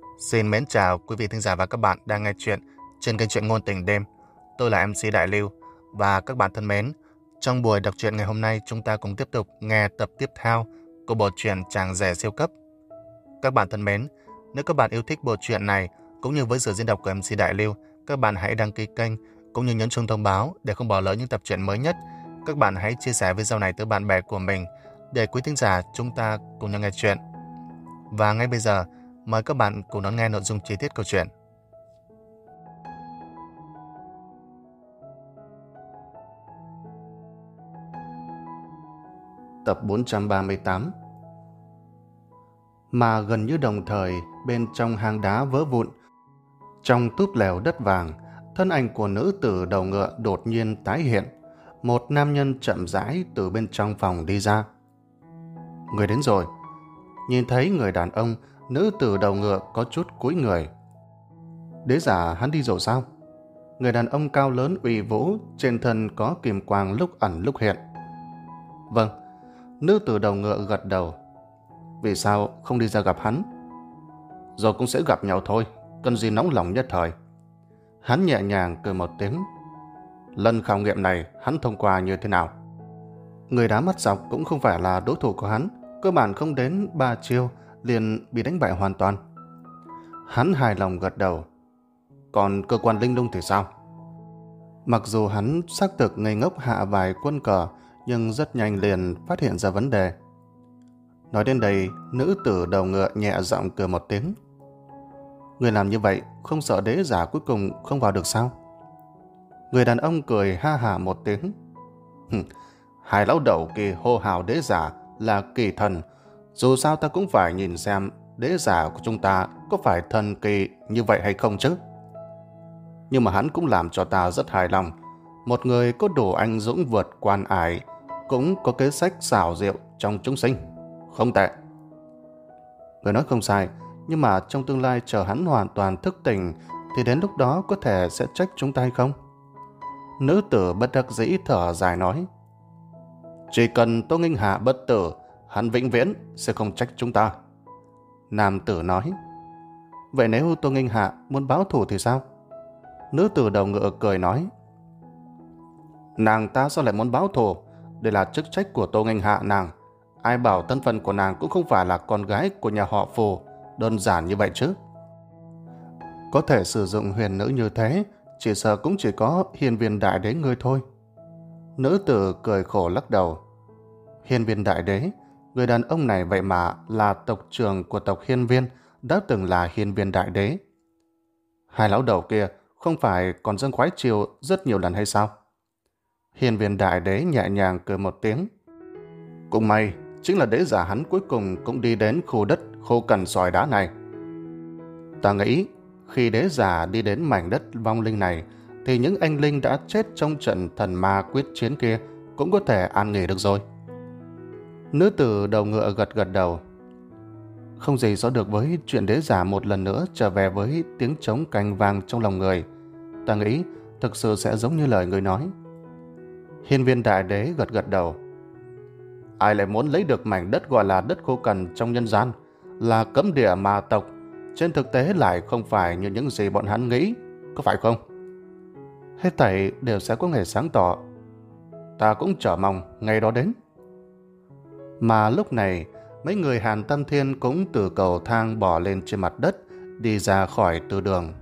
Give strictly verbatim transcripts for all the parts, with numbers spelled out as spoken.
Xin mến chào quý vị thính giả và các bạn đang nghe chuyện trên kênh truyện ngôn tình đêm. Tôi là em xê Đại Lưu và các bạn thân mến, trong buổi đọc truyện ngày hôm nay chúng ta cùng tiếp tục nghe tập tiếp theo của bộ truyện Chàng rể siêu cấp. Các bạn thân mến, nếu các bạn yêu thích bộ truyện này cũng như với sự diễn đọc của em xê Đại Lưu, các bạn hãy đăng ký kênh cũng như nhấn chuông thông báo để không bỏ lỡ những tập truyện mới nhất. Các bạn hãy chia sẻ video này tới bạn bè của mình để quý thính giả chúng ta cùng nhau nghe chuyện. Và ngay bây giờ, mời các bạn cùng đón nghe nội dung chi tiết câu chuyện. Tập bốn trăm ba mươi tám. Mà gần như đồng thời, bên trong hang đá vỡ vụn, trong túp lều đất vàng, thân ảnh của nữ tử đầu ngựa đột nhiên tái hiện. Một nam nhân chậm rãi từ bên trong phòng đi ra. Người đến rồi. Nhìn thấy người đàn ông, nữ tử đầu ngựa có chút cúi người. Đế giả hắn đi rồi sao? Người đàn ông cao lớn uy vũ, trên thân có kim quang lúc ẩn lúc hiện. Vâng. Nữ tử đầu ngựa gật đầu. Vì sao không đi ra gặp hắn? Rồi cũng sẽ gặp nhau thôi, cần gì nóng lòng nhất thời. Hắn nhẹ nhàng cười một tiếng. Lần khảo nghiệm này hắn thông qua như thế nào? Người đá mắt dọc cũng không phải là đối thủ của hắn, cơ bản không đến ba chiêu liền bị đánh bại hoàn toàn. Hắn hài lòng gật đầu. Còn cơ quan linh lung thì sao? Mặc dù hắn xác thực ngây ngốc hạ vài quân cờ, nhưng rất nhanh liền phát hiện ra vấn đề. Nói đến đây, nữ tử đầu ngựa nhẹ giọng cười một tiếng. Người làm như vậy không sợ đế giả cuối cùng không vào được sao? Người đàn ông cười ha hả một tiếng. Hai lão đầu kia hô hào đế giả là kỳ thần, dù sao ta cũng phải nhìn xem đế giả của chúng ta có phải thần kỳ như vậy hay không chứ. Nhưng mà hắn cũng làm cho ta rất hài lòng. Một người có đủ anh dũng vượt quan ải, cũng có kế sách xảo diệu trong chúng sinh. Không tệ. Người nói không sai, nhưng mà trong tương lai chờ hắn hoàn toàn thức tỉnh thì đến lúc đó có thể sẽ trách chúng ta hay không? Nữ tử bất đắc dĩ thở dài nói. Chỉ cần Tô Nghinh Hạ bất tử, hắn vĩnh viễn sẽ không trách chúng ta. Nam tử nói. Vậy nếu Tô Nghinh Hạ muốn báo thù thì sao? Nữ tử đầu ngựa cười nói. Nàng ta sao lại muốn báo thù? Đây là chức trách của Tô Nghinh Hạ nàng. Ai bảo thân phận của nàng cũng không phải là con gái của nhà họ Phù, đơn giản như vậy chứ. Có thể sử dụng huyền nữ như thế, chỉ sợ cũng chỉ có Hiên Viên Đại Đế ngươi thôi. Nữ tử cười khổ lắc đầu. Hiên Viên Đại Đế, người đàn ông này vậy mà là tộc trưởng của tộc Hiên Viên, đã từng là Hiên Viên Đại Đế. Hai lão đầu kia không phải còn dâng khoái chiều rất nhiều lần hay sao? Hiên Viên Đại Đế nhẹ nhàng cười một tiếng. Cũng may, chính là đế giả hắn cuối cùng cũng đi đến khu đất khô cằn sỏi đá này. Ta nghĩ, khi đế giả đi đến mảnh đất vong linh này, thì những anh linh đã chết trong trận thần ma quyết chiến kia cũng có thể an nghỉ được rồi. Nữ tử đầu ngựa gật gật đầu. Không gì so được với chuyện đế giả một lần nữa trở về với tiếng trống canh vang trong lòng người. Ta nghĩ thực sự sẽ giống như lời người nói. Hiên Viên Đại Đế gật gật đầu. Ai lại muốn lấy được mảnh đất gọi là đất khô cằn trong nhân gian, là cấm địa ma tộc, trên thực tế lại không phải như những gì bọn hắn nghĩ, có phải không? Hết thảy đều sẽ có ngày sáng tỏ. Ta cũng chờ mong ngày đó đến. Mà lúc này, mấy người Hàn Tam Thiên cũng từ cầu thang bỏ lên trên mặt đất, đi ra khỏi từ đường.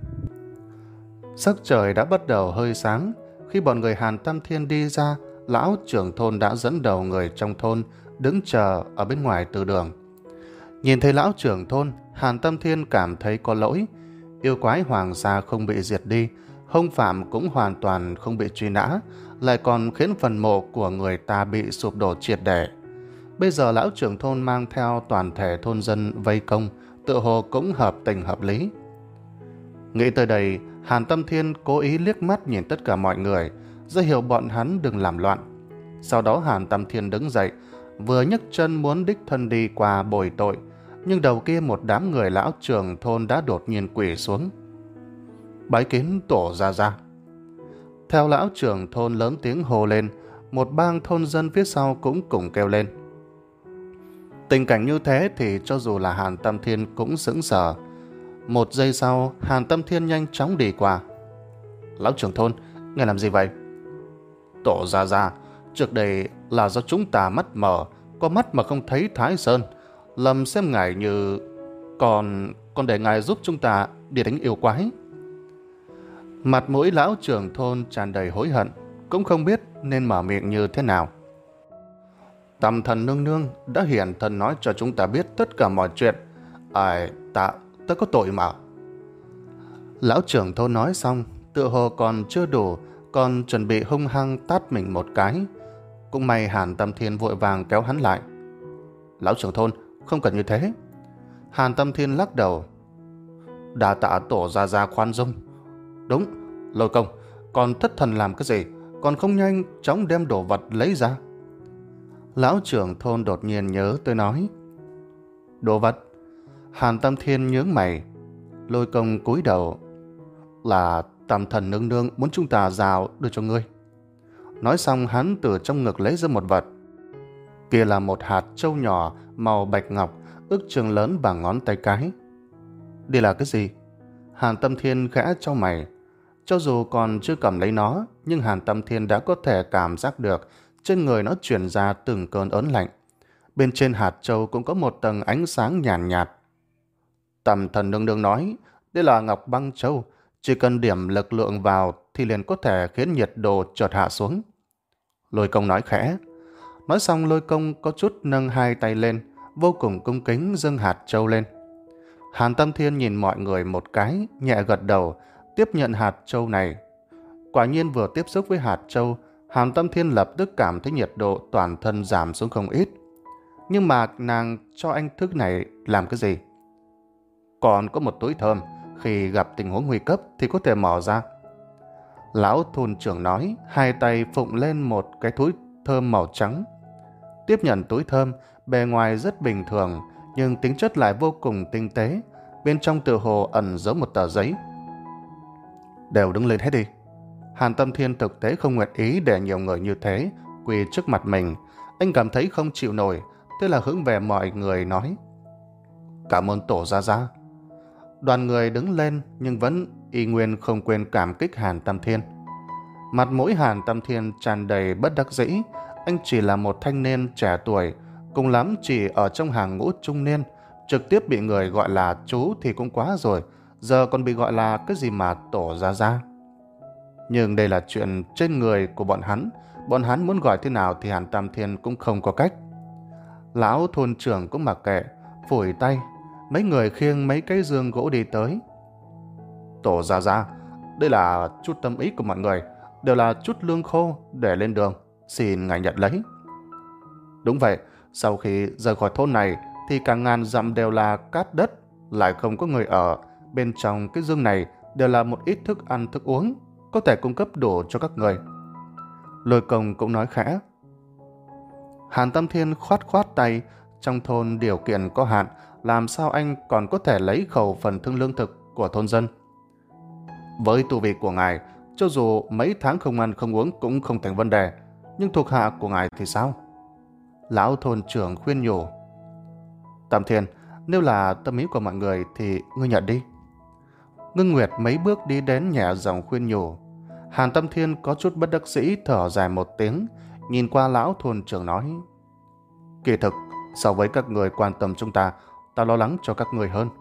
Sắc trời đã bắt đầu hơi sáng. Khi bọn người Hàn Tam Thiên đi ra, lão trưởng thôn đã dẫn đầu người trong thôn đứng chờ ở bên ngoài từ đường. Nhìn thấy lão trưởng thôn, Hàn Tam Thiên cảm thấy có lỗi. Yêu quái hoàng gia không bị diệt đi, hung phạm cũng hoàn toàn không bị truy nã, lại còn khiến phần mộ của người ta bị sụp đổ triệt để. Bây giờ lão trưởng thôn mang theo toàn thể thôn dân vây công, tự hồ cũng hợp tình hợp lý. Nghĩ tới đây, Hàn Tam Thiên cố ý liếc mắt nhìn tất cả mọi người, ra hiệu bọn hắn đừng làm loạn. Sau đó Hàn Tam Thiên đứng dậy, vừa nhấc chân muốn đích thân đi qua bồi tội, nhưng đầu kia một đám người lão trưởng thôn đã đột nhiên quỳ xuống. Bái kiến tổ gia gia. Theo lão trưởng thôn lớn tiếng hô lên, một bang thôn dân phía sau cũng cùng kêu lên. Tình cảnh như thế thì cho dù là Hàn Tam Thiên cũng sững sờ. Một giây sau, Hàn Tâm Thiên nhanh chóng đi qua. Lão trưởng thôn, ngài làm gì vậy? Tổ Gia Gia, trước đây là do chúng ta mắt mờ, có mắt mà không thấy Thái Sơn, lầm xem ngài như... Còn... còn để ngài giúp chúng ta đi đánh yêu quái. Mặt mũi lão trưởng thôn tràn đầy hối hận, cũng không biết nên mở miệng như thế nào. Tầm Thần nương nương đã hiển thân nói cho chúng ta biết tất cả mọi chuyện. Ai, ta, ta có tội mà. Lão trưởng thôn nói xong, tựa hồ còn chưa đủ, còn chuẩn bị hung hăng tát mình một cái. Cũng may Hàn Tâm Thiên vội vàng kéo hắn lại. Lão trưởng thôn, không cần như thế. Hàn Tâm Thiên lắc đầu. Đa tạ Tổ Gia Gia khoan dung. Đúng, Lôi Công, còn thất thần làm cái gì, còn không nhanh chóng đem đồ vật lấy ra. Lão trưởng thôn đột nhiên nhớ tới nói. Đồ vật? Hàn Tâm Thiên nhướng mày. Lôi Công cúi đầu. Là Tam Thần nương nương muốn chúng ta giao đưa cho ngươi. Nói xong hắn từ trong ngực lấy ra một vật. Kia là một hạt trâu nhỏ màu bạch ngọc, ước chừng lớn bằng ngón tay cái. Đây là cái gì? Hàn Tâm Thiên khẽ chau mày. Cho dù còn chưa cầm lấy nó, nhưng Hàn Tâm Thiên đã có thể cảm giác được trên người nó truyền ra từng cơn ớn lạnh. Bên trên hạt châu cũng có một tầng ánh sáng nhàn nhạt, nhạt. Tam Thần nương nương nói, đây là ngọc băng châu, chỉ cần điểm lực lượng vào thì liền có thể khiến nhiệt độ chợt hạ xuống. Lôi Công nói khẽ. Nói xong Lôi Công có chút nâng hai tay lên, vô cùng cung kính dâng hạt châu lên. Hàn Tâm Thiên nhìn mọi người một cái, nhẹ gật đầu, tiếp nhận hạt châu này. Quả nhiên vừa tiếp xúc với hạt châu, Hàn Tâm Thiên lập tức cảm thấy nhiệt độ toàn thân giảm xuống không ít. Nhưng mà nàng cho anh thức này làm cái gì? Còn có một túi thơm, khi gặp tình huống nguy cấp thì có thể mở ra. Lão thôn trưởng nói, hai tay phụng lên một cái túi thơm màu trắng. Tiếp nhận túi thơm, bề ngoài rất bình thường, nhưng tính chất lại vô cùng tinh tế. Bên trong tựa hồ ẩn giấu một tờ giấy. Đều đứng lên hết đi. Hàn Tâm Thiên thực tế không nguyện ý để nhiều người như thế quỳ trước mặt mình. Anh cảm thấy không chịu nổi, thế là hướng về mọi người nói. Cảm ơn Tổ Gia Gia. Đoàn người đứng lên nhưng vẫn y nguyên không quên cảm kích Hàn Tâm Thiên. Mặt mũi Hàn Tâm Thiên tràn đầy bất đắc dĩ. Anh chỉ là một thanh niên trẻ tuổi, cùng lắm chỉ ở trong hàng ngũ trung niên, trực tiếp bị người gọi là chú thì cũng quá rồi, giờ còn bị gọi là cái gì mà Tổ Gia Gia. Nhưng đây là chuyện trên người của bọn hắn, bọn hắn muốn gọi thế nào thì Hàn Tam Thiên cũng không có cách. Lão thôn trưởng cũng mặc kệ, phủi tay, mấy người khiêng mấy cái giường gỗ đi tới. Tổ Gia Gia, đây là chút tâm ý của mọi người, đều là chút lương khô để lên đường, xin ngài nhận lấy. Đúng vậy, sau khi rời khỏi thôn này thì cả ngàn dặm đều là cát đất, lại không có người ở. Bên trong cái giường này đều là một ít thức ăn thức uống, có thể cung cấp đủ cho các người. Lôi Công cũng nói khẽ. Hàn Tâm Thiên khoát khoát tay, trong thôn điều kiện có hạn, làm sao anh còn có thể lấy khẩu phần thương lương thực của thôn dân. Với tu vi của ngài, cho dù mấy tháng không ăn không uống cũng không thành vấn đề, nhưng thuộc hạ của ngài thì sao? Lão thôn trưởng khuyên nhủ. Tam Thiên, nếu là tâm ý của mọi người thì ngươi nhận đi. Ngưng Nguyệt mấy bước đi đến nhẹ giọng khuyên nhủ. Hàn Tâm Thiên có chút bất đắc dĩ thở dài một tiếng, nhìn qua lão thôn trưởng nói. Kỳ thực, so với các người quan tâm chúng ta, ta lo lắng cho các người hơn.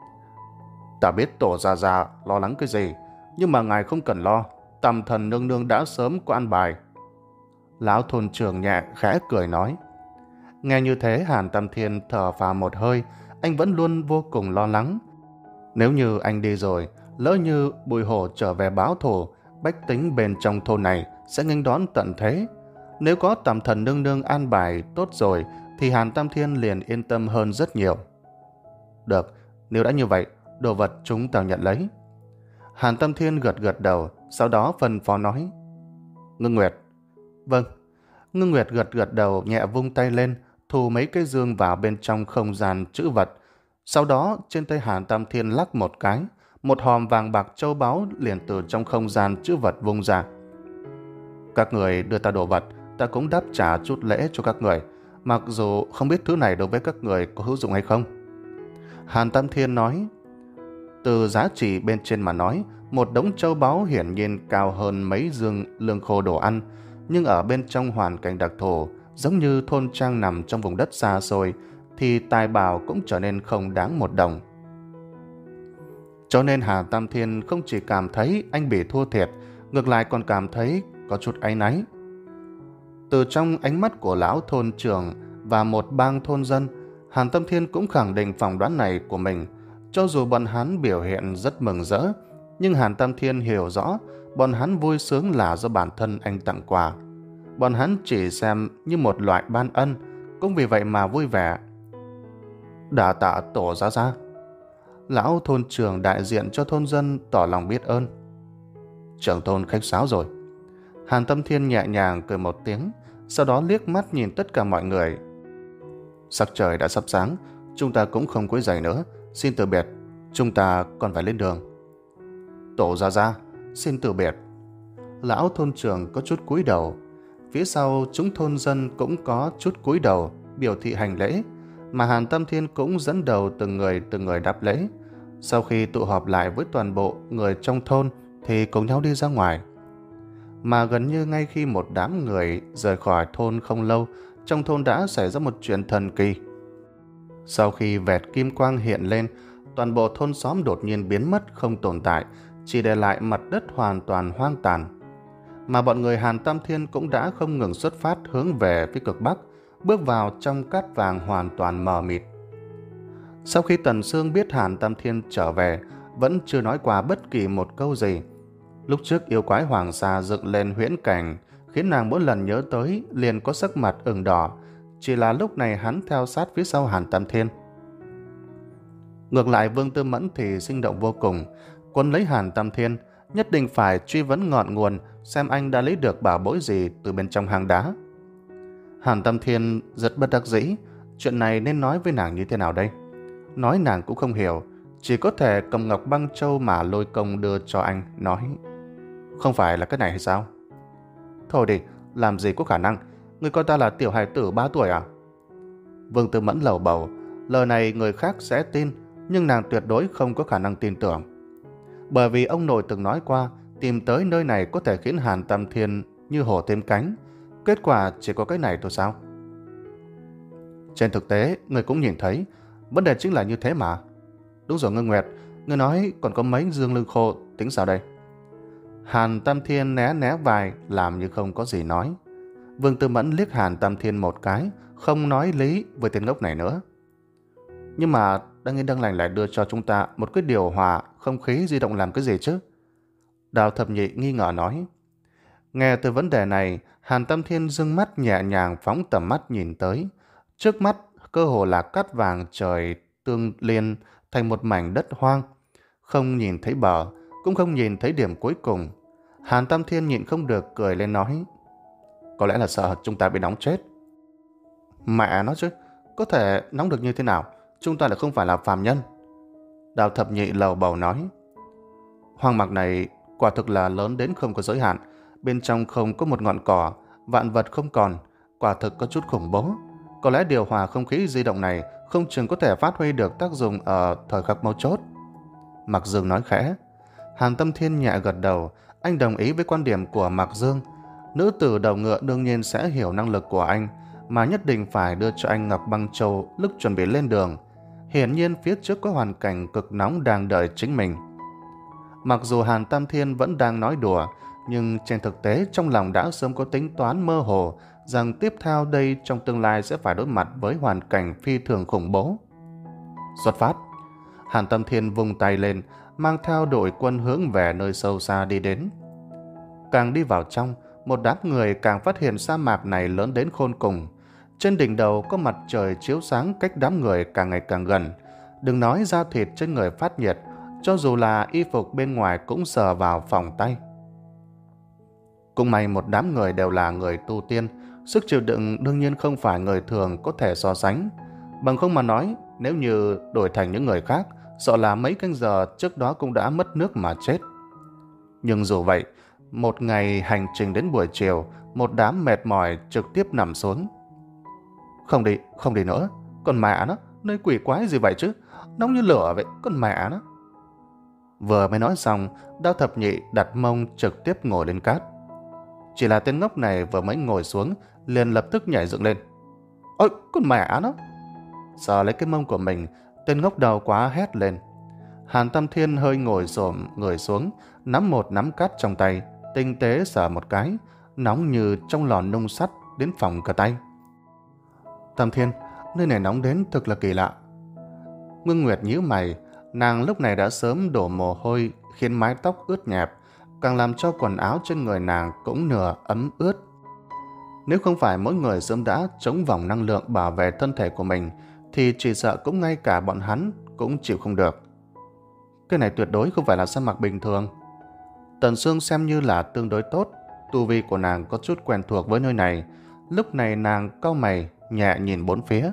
Ta biết Tổ Gia Gia lo lắng cái gì, nhưng mà ngài không cần lo, Tam Thần nương nương đã sớm có ăn bài. Lão thôn trưởng nhẹ khẽ cười nói. Nghe như thế Hàn Tâm Thiên thở phào một hơi, anh vẫn luôn vô cùng lo lắng. Nếu như anh đi rồi, lỡ như Bùi Hổ trở về báo thù, bách tính bên trong thôn này sẽ nghênh đón tận thế. Nếu có Tam Thần nương nương an bài tốt rồi thì Hàn Tam Thiên liền yên tâm hơn rất nhiều. Được, nếu đã như vậy, đồ vật chúng ta nhận lấy. Hàn Tam Thiên gật gật đầu, sau đó phân phó nói. Ngưng Nguyệt. Vâng. Ngưng Nguyệt gật gật đầu, nhẹ vung tay lên, thu mấy cái dương vào bên trong không gian trữ vật. Sau đó trên tay Hàn Tam Thiên lắc một cái, một hòm vàng bạc châu báu liền từ trong không gian trữ vật vung ra. Các người đưa ta đồ vật, ta cũng đáp trả chút lễ cho các người, mặc dù không biết thứ này đối với các người có hữu dụng hay không. Hàn Tam Thiên nói. Từ giá trị bên trên mà nói, một đống châu báu hiển nhiên cao hơn mấy dương lương khô đồ ăn, nhưng ở bên trong hoàn cảnh đặc thù, giống như thôn trang nằm trong vùng đất xa xôi, thì tài bảo cũng trở nên không đáng một đồng. Cho nên Hà Tam Thiên không chỉ cảm thấy anh bị thua thiệt, ngược lại còn cảm thấy có chút áy náy. Từ trong ánh mắt của lão thôn trưởng và một bang thôn dân, Hàn Tâm Thiên cũng khẳng định phỏng đoán này của mình. Cho dù bọn hắn biểu hiện rất mừng rỡ, nhưng Hàn Tâm Thiên hiểu rõ bọn hắn vui sướng là do bản thân anh tặng quà. Bọn hắn chỉ xem như một loại ban ân, cũng vì vậy mà vui vẻ. Đà tạ tổ gia gia. Lão thôn trưởng đại diện cho thôn dân tỏ lòng biết ơn. Trưởng thôn khách sáo rồi. Hàn Tâm Thiên nhẹ nhàng cười một tiếng, sau đó liếc mắt nhìn tất cả mọi người. Sắc trời đã sắp sáng, chúng ta cũng không quấy rầy nữa, xin từ biệt, chúng ta còn phải lên đường. Tổ gia gia, xin từ biệt. Lão thôn trưởng có chút cúi đầu, phía sau chúng thôn dân cũng có chút cúi đầu biểu thị hành lễ, mà Hàn Tâm Thiên cũng dẫn đầu từng người từng người đáp lễ. Sau khi tụ họp lại với toàn bộ người trong thôn thì cùng nhau đi ra ngoài. Mà gần như ngay khi một đám người rời khỏi thôn không lâu, trong thôn đã xảy ra một chuyện thần kỳ. Sau khi vẹt kim quang hiện lên, toàn bộ thôn xóm đột nhiên biến mất không tồn tại, chỉ để lại mặt đất hoàn toàn hoang tàn. Mà bọn người Hàn Tam Thiên cũng đã không ngừng xuất phát hướng về phía cực Bắc, bước vào trong cát vàng hoàn toàn mờ mịt. Sau khi Tần Sương biết Hàn Tam Thiên trở về, vẫn chưa nói qua bất kỳ một câu gì. Lúc trước yêu quái Hoàng Sa dựng lên huyễn cảnh, khiến nàng mỗi lần nhớ tới liền có sắc mặt ửng đỏ, chỉ là lúc này hắn theo sát phía sau Hàn Tam Thiên. Ngược lại Vương Tư Mẫn thì sinh động vô cùng, quân lấy Hàn Tam Thiên, nhất định phải truy vấn ngọn nguồn xem anh đã lấy được bảo bối gì từ bên trong hang đá. Hàn Tam Thiên rất bất đắc dĩ, chuyện này nên nói với nàng như thế nào đây? Nói nàng cũng không hiểu, chỉ có thể cầm ngọc băng châu mà Lôi Công đưa cho anh, nói: không phải là cái này hay sao? Thôi đi, làm gì có khả năng, người coi ta là tiểu hài tử ba tuổi à? Vương Tư Mẫn lầu bầu, lời này người khác sẽ tin, nhưng nàng tuyệt đối không có khả năng tin tưởng. Bởi vì ông nội từng nói qua, tìm tới nơi này có thể khiến Hàn Tam Thiên như hổ thêm cánh, kết quả chỉ có cái này thôi sao? Trên thực tế, người cũng nhìn thấy, vấn đề chính là như thế mà. Đúng rồi Ngân Nguyệt, người nói còn có mấy dương lương khô, tính sao đây? Hàn Tam Thiên né né vai, làm như không có gì nói. Vương Tư Mẫn liếc Hàn Tam Thiên một cái, không nói lý với tên ngốc này nữa. Nhưng mà đang yên đang lành lại đưa cho chúng ta một cái điều hòa không khí di động làm cái gì chứ? Đào Thập Nhị nghi ngờ nói. Nghe từ vấn đề này, Hàn Tam Thiên dương mắt nhẹ nhàng phóng tầm mắt nhìn tới. Trước mắt cơ hồ là cát vàng trời tương liên thành một mảnh đất hoang, không nhìn thấy bờ, cũng không nhìn thấy điểm cuối cùng. Hàn Tam Thiên nhịn không được cười lên nói: có lẽ là sợ chúng ta bị nóng chết. Mẹ nó chứ, có thể nóng được như thế nào? Chúng ta lại không phải là phàm nhân. Đào Thập Nhị lầu bầu nói: hoang mạc này quả thực là lớn đến không có giới hạn, bên trong không có một ngọn cỏ, vạn vật không còn, quả thực có chút khủng bố. Có lẽ điều hòa không khí di động này không chừng có thể phát huy được tác dụng ở thời khắc mấu chốt. Mạc Dương nói khẽ. Hàn Tâm Thiên nhẹ gật đầu, anh đồng ý với quan điểm của Mạc Dương. Nữ tử đầu ngựa đương nhiên sẽ hiểu năng lực của anh, mà nhất định phải đưa cho anh Ngọc Băng Châu lúc chuẩn bị lên đường. Hiển nhiên phía trước có hoàn cảnh cực nóng đang đợi chính mình. Mặc dù Hàn Tam Thiên vẫn đang nói đùa, nhưng trên thực tế trong lòng đã sớm có tính toán mơ hồ rằng tiếp theo đây trong tương lai sẽ phải đối mặt với hoàn cảnh phi thường khủng bố. Xuất phát. Hàn Tam Thiên vung tay lên, mang theo đội quân hướng về nơi sâu xa đi đến. Càng đi vào trong, một đám người càng phát hiện sa mạc này lớn đến khôn cùng. Trên đỉnh đầu có mặt trời chiếu sáng cách đám người càng ngày càng gần. Đừng nói da thịt trên người phát nhiệt, cho dù là y phục bên ngoài cũng sờ vào phỏng tay. Cũng may một đám người đều là người tu tiên, sức chịu đựng đương nhiên không phải người thường có thể so sánh. Bằng không mà nói, nếu như đổi thành những người khác, sợ là mấy canh giờ trước đó cũng đã mất nước mà chết. Nhưng dù vậy, một ngày hành trình đến buổi chiều, một đám mệt mỏi trực tiếp nằm xuống. Không đi, không đi nữa. Con mẹ nó, nơi quỷ quái gì vậy chứ? Nóng như lửa vậy, con mẹ nó. Vừa mới nói xong, Đao Thập Nhị đặt mông trực tiếp ngồi lên cát. Chỉ là tên ngốc này vừa mới ngồi xuống, liền lập tức nhảy dựng lên. Ôi, con mẹ nó! Sờ lấy cái mông của mình, tên ngốc đau quá hét lên. Hàn Tam Thiên hơi ngồi xổm người xuống, nắm một nắm cát trong tay, tinh tế sờ một cái, nóng như trong lò nung sắt đến phỏng cả tay. Tam Thiên, nơi này nóng đến thực là kỳ lạ. Ngưng Nguyệt nhíu mày, nàng lúc này đã sớm đổ mồ hôi khiến mái tóc ướt nhẹp, càng làm cho quần áo trên người nàng cũng nửa ấm ướt. Nếu không phải mỗi người sớm đã chống vòng năng lượng bảo vệ thân thể của mình, thì chỉ sợ cũng ngay cả bọn hắn cũng chịu không được. Cái này tuyệt đối không phải là sa mạc bình thường. Tần Sương xem như là tương đối tốt, tu vi của nàng có chút quen thuộc với nơi này. Lúc này nàng cau mày, nhẹ nhìn bốn phía.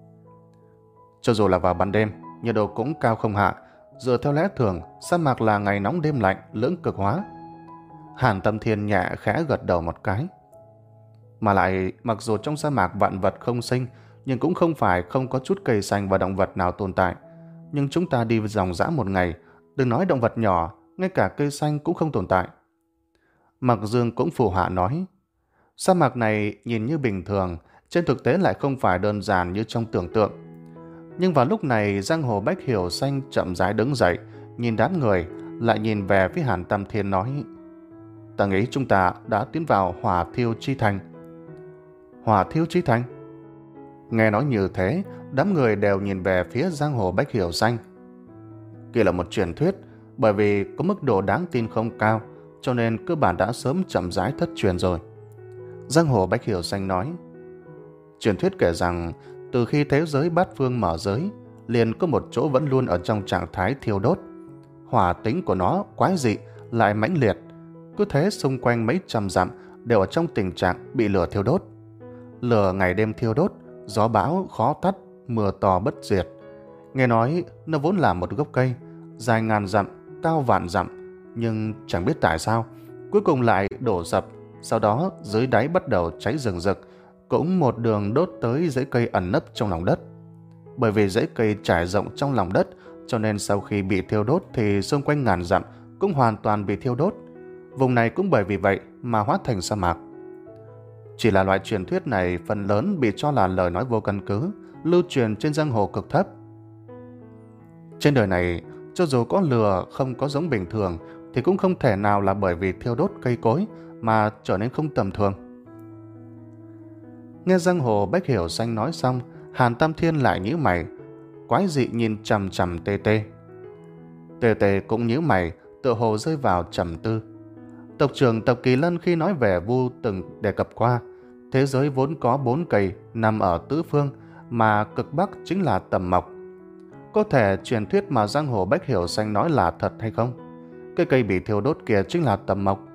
Cho dù là vào ban đêm, nhiệt độ cũng cao không hạ. Dựa theo lẽ thường, sa mạc là ngày nóng đêm lạnh, lưỡng cực hóa. Hàn Tâm Thiên nhẹ khẽ gật đầu một cái. Mà lại, mặc dù trong sa mạc vạn vật không sinh, nhưng cũng không phải không có chút cây xanh và động vật nào tồn tại. Nhưng chúng ta đi dòng dã một ngày, đừng nói động vật nhỏ, ngay cả cây xanh cũng không tồn tại. Mặc Dương cũng phù hạ nói, sa mạc này nhìn như bình thường, trên thực tế lại không phải đơn giản như trong tưởng tượng. Nhưng vào lúc này, giang hồ Bách Hiểu Xanh chậm rãi đứng dậy, nhìn đám người, lại nhìn về phía Hàn Tam Thiên nói, ta nghĩ chúng ta đã tiến vào Hỏa Thiêu Chi Thành. Hỏa Thiêu Chi Thành? Nghe nói như thế, đám người đều nhìn về phía giang hồ Bách Hiểu Xanh. Kia là một truyền thuyết, bởi vì có mức độ đáng tin không cao, cho nên cơ bản đã sớm chậm rãi thất truyền rồi. Giang hồ Bách Hiểu Xanh nói, truyền thuyết kể rằng từ khi thế giới bát phương mở giới, liền có một chỗ vẫn luôn ở trong trạng thái thiêu đốt. Hỏa tính của nó quái dị, lại mãnh liệt. Cứ thế xung quanh mấy trăm dặm đều ở trong tình trạng bị lửa thiêu đốt. Lửa ngày đêm thiêu đốt, gió bão khó tắt, mưa to bất diệt. Nghe nói nó vốn là một gốc cây, dài ngàn dặm, cao vạn dặm, nhưng chẳng biết tại sao, cuối cùng lại đổ sập, sau đó dưới đáy bắt đầu cháy rừng rực, cũng một đường đốt tới rễ cây ẩn nấp trong lòng đất. Bởi vì rễ cây trải rộng trong lòng đất, cho nên sau khi bị thiêu đốt thì xung quanh ngàn dặm cũng hoàn toàn bị thiêu đốt. Vùng này cũng bởi vì vậy mà hóa thành sa mạc. Chỉ là loại truyền thuyết này phần lớn bị cho là lời nói vô căn cứ, lưu truyền trên giang hồ cực thấp. Trên đời này, cho dù có lửa không có giống bình thường, thì cũng không thể nào là bởi vì thiêu đốt cây cối mà trở nên không tầm thường. Nghe giang hồ Bách Hiểu Xanh nói xong, Hàn Tam Thiên lại nhíu mày, quái dị nhìn chằm chằm Tê Tê. Tê Tê cũng nhíu mày, tựa hồ rơi vào trầm tư. Tộc trưởng tộc Kỳ Lân khi nói về Vu từng đề cập qua, thế giới vốn có bốn cây nằm ở tứ phương, mà cực bắc chính là Tầm Mộc. Có thể truyền thuyết mà giang hồ Bách Hiểu Xanh nói là thật hay không? Cái cây bị thiêu đốt kia chính là Tầm Mộc.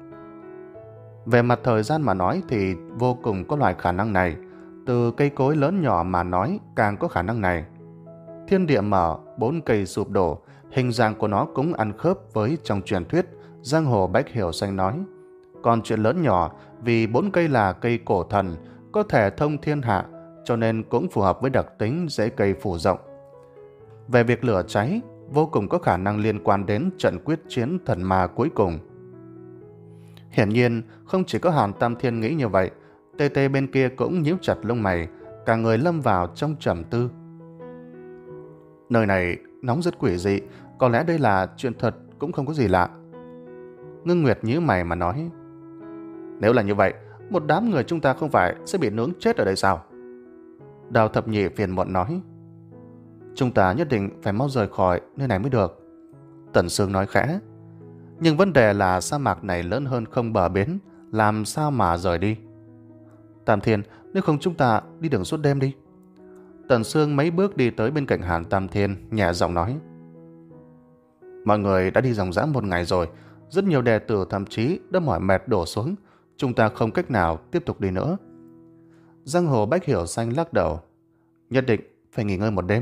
Về mặt thời gian mà nói thì vô cùng có loại khả năng này. Từ cây cối lớn nhỏ mà nói càng có khả năng này. Thiên địa mở, bốn cây sụp đổ, hình dạng của nó cũng ăn khớp với trong truyền thuyết giang hồ Bách Hiểu Xanh nói. Còn chuyện lớn nhỏ, vì bốn cây là cây cổ thần, có thể thông thiên hạ, cho nên cũng phù hợp với đặc tính rễ cây phủ rộng. Về việc lửa cháy, vô cùng có khả năng liên quan đến trận quyết chiến thần ma cuối cùng. Hiển nhiên, không chỉ có Hàn Tam Thiên nghĩ như vậy, Tê Tê bên kia cũng nhíu chặt lông mày, cả người lâm vào trong trầm tư. Nơi này nóng rất quỷ dị, có lẽ đây là chuyện thật cũng không có gì lạ. Ngưng Nguyệt nhíu mày mà nói, nếu là như vậy, một đám người chúng ta không phải sẽ bị nướng chết ở đây sao? Đào Thập Nhị phiền muộn nói, chúng ta nhất định phải mau rời khỏi nơi này mới được. Tần Sương nói khẽ, nhưng vấn đề là sa mạc này lớn hơn không bờ bến, làm sao mà rời đi? Tam Thiên, nếu không chúng ta đi đường suốt đêm đi. Tần Sương mấy bước đi tới bên cạnh Hàn Tam Thiên, nhẹ giọng nói, mọi người đã đi dòng dã một ngày rồi, rất nhiều đệ tử thậm chí đã mỏi mệt đổ xuống, chúng ta không cách nào tiếp tục đi nữa. Giang hồ Bách Hiểu Xanh lắc đầu, nhất định phải nghỉ ngơi một đêm.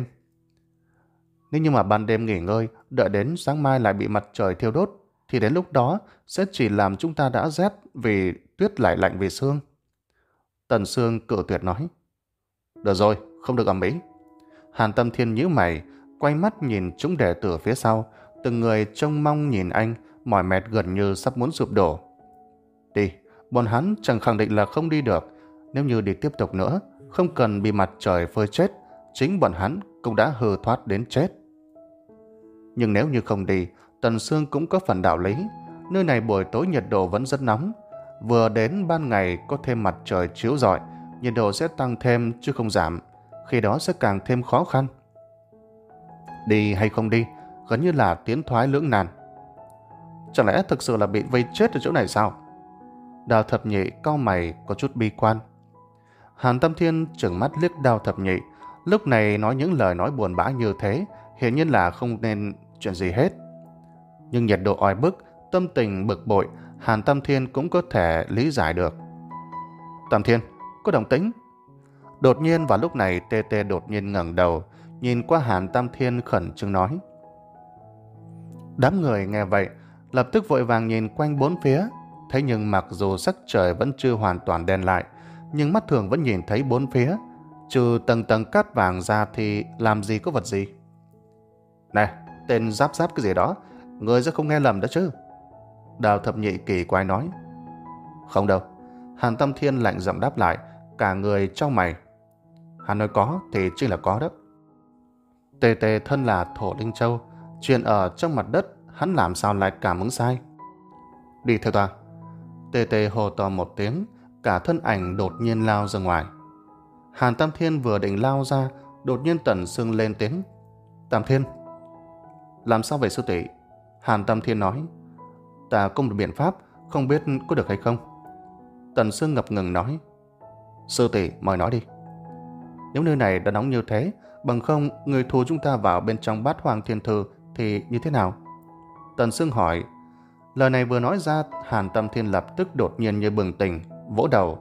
Nếu như mà ban đêm nghỉ ngơi, đợi đến sáng mai lại bị mặt trời thiêu đốt, thì đến lúc đó sẽ chỉ làm chúng ta đã rét vì tuyết lại lạnh vì sương. Tần Sương cự tuyệt nói, được rồi, không được ầm ĩ. Hàn Tâm Thiên nhíu mày, quay mắt nhìn chúng đệ tử phía sau, từng người trông mong nhìn anh, mỏi mệt gần như sắp muốn sụp đổ. Đi, bọn hắn chẳng khẳng định là không đi được. Nếu như đi tiếp tục nữa, không cần bị mặt trời phơi chết, chính bọn hắn cũng đã hư thoát đến chết. Nhưng nếu như không đi, Tần Sương cũng có phần đạo lý. Nơi này buổi tối nhiệt độ vẫn rất nóng. Vừa đến ban ngày có thêm mặt trời chiếu rọi, nhiệt độ sẽ tăng thêm chứ không giảm. Khi đó sẽ càng thêm khó khăn. Đi hay không đi, gần như là tiến thoái lưỡng nan. Chẳng lẽ thực sự là bị vây chết ở chỗ này sao? Đào Thập Nhị cau mày có chút bi quan. Hàn Tâm Thiên trừng mắt liếc Đào Thập Nhị. Lúc này nói những lời nói buồn bã như thế, hiển nhiên là không nên chuyện gì hết. Nhưng nhiệt độ oi bức, tâm tình bực bội, Hàn Tâm Thiên cũng có thể lý giải được. Tâm Thiên, có động tĩnh. Đột nhiên vào lúc này Tê Tê đột nhiên ngẩng đầu, nhìn qua Hàn Tâm Thiên khẩn trương nói. Đám người nghe vậy, lập tức vội vàng nhìn quanh bốn phía. Thế nhưng mặc dù sắc trời vẫn chưa hoàn toàn đen lại, nhưng mắt thường vẫn nhìn thấy bốn phía. Trừ tầng tầng cát vàng ra thì làm gì có vật gì. Này, tên giáp giáp cái gì đó, người sẽ không nghe lầm đó chứ? Đào Thập Nhị kỳ quái nói. Không đâu. Hàn Tâm Thiên lạnh giọng đáp lại, cả người trong mày. Hắn nói có thì chính là có đó. Tề Tề thân là thổ linh châu, chuyện ở trong mặt đất, hắn làm sao lại cảm ứng sai? Đi theo ta. Tề Tề hô to một tiếng, cả thân ảnh đột nhiên lao ra ngoài. Hàn Tam Thiên vừa định lao ra, đột nhiên Tần Sương lên tiếng. Tam Thiên. Làm sao vậy sư tỷ? Hàn Tam Thiên nói. Ta có một biện pháp, không biết có được hay không? Tần Sương ngập ngừng nói. Sư tỷ, mời nói đi. Nếu nơi này đã nóng như thế, bằng không người thù chúng ta vào bên trong Bát Hoang Thiên Thư thì như thế nào? Tần Sương hỏi. Lời này vừa nói ra, Hàn Tâm Thiên lập tức đột nhiên như bừng tỉnh, vỗ đầu.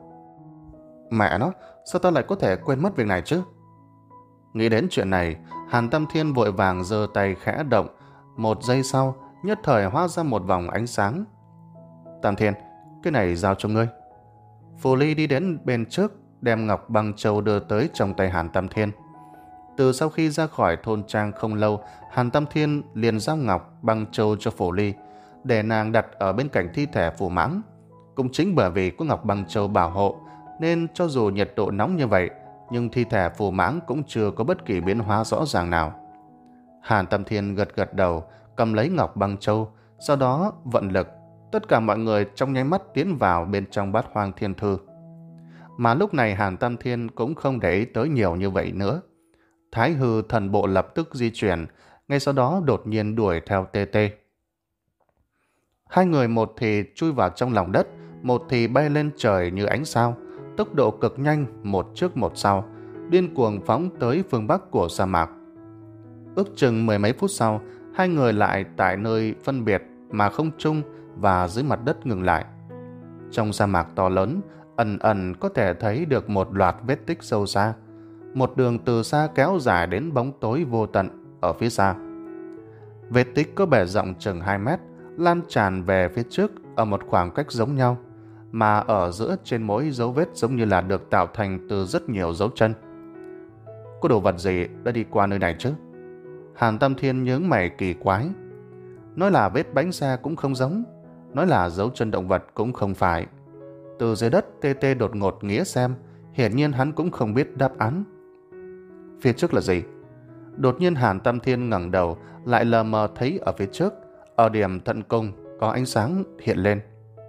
Mẹ nó, sao ta lại có thể quên mất việc này chứ? Nghĩ đến chuyện này, Hàn Tâm Thiên vội vàng giơ tay khẽ động. Một giây sau, nhất thời hóa ra một vòng ánh sáng. Tam Thiên, cái này giao cho ngươi. Phù Ly đi đến bên trước, đem ngọc băng châu đưa tới trong tay Hàn Tâm Thiên. Từ sau khi ra khỏi thôn trang không lâu, Hàn Tâm Thiên liền giao ngọc băng châu cho Phù Ly, để nàng đặt ở bên cạnh thi thể Phù Mãng. Cũng chính bởi vì có ngọc băng châu bảo hộ, nên cho dù nhiệt độ nóng như vậy, nhưng thi thể Phù Mãng cũng chưa có bất kỳ biến hóa rõ ràng nào. Hàn Tâm Thiên gật gật đầu, cầm lấy ngọc băng châu, sau đó vận lực. Tất cả mọi người trong nháy mắt tiến vào bên trong Bát Hoang Thiên Thư. Mà lúc này Hàn Tâm Thiên cũng không để ý tới nhiều như vậy nữa. Thái Hư thần bộ lập tức di chuyển, ngay sau đó đột nhiên đuổi theo Tê Tê. Hai người một thì chui vào trong lòng đất, một thì bay lên trời như ánh sao, tốc độ cực nhanh, một trước một sau, điên cuồng phóng tới phương bắc của sa mạc. Ước chừng mười mấy phút sau, hai người lại tại nơi phân biệt mà không trung và dưới mặt đất ngừng lại. Trong sa mạc to lớn, ẩn ẩn có thể thấy được một loạt vết tích sâu xa. Một đường từ xa kéo dài đến bóng tối vô tận ở phía xa. Vết tích có bề rộng chừng hai mét, lan tràn về phía trước ở một khoảng cách giống nhau, mà ở giữa trên mỗi dấu vết giống như là được tạo thành từ rất nhiều dấu chân. Có đồ vật gì đã đi qua nơi này chứ? Hàn Tâm Thiên nhướng mày kỳ quái. Nói là vết bánh xe cũng không giống, nói là dấu chân động vật cũng không phải. Từ dưới đất, Tê Tê đột ngột nghía xem, hiển nhiên hắn cũng không biết đáp án. Phía trước là gì? Đột nhiên Hàn Tâm Thiên ngẩng đầu, lại lờ mờ thấy ở phía trước, ở điểm thận cung có ánh sáng hiện lên.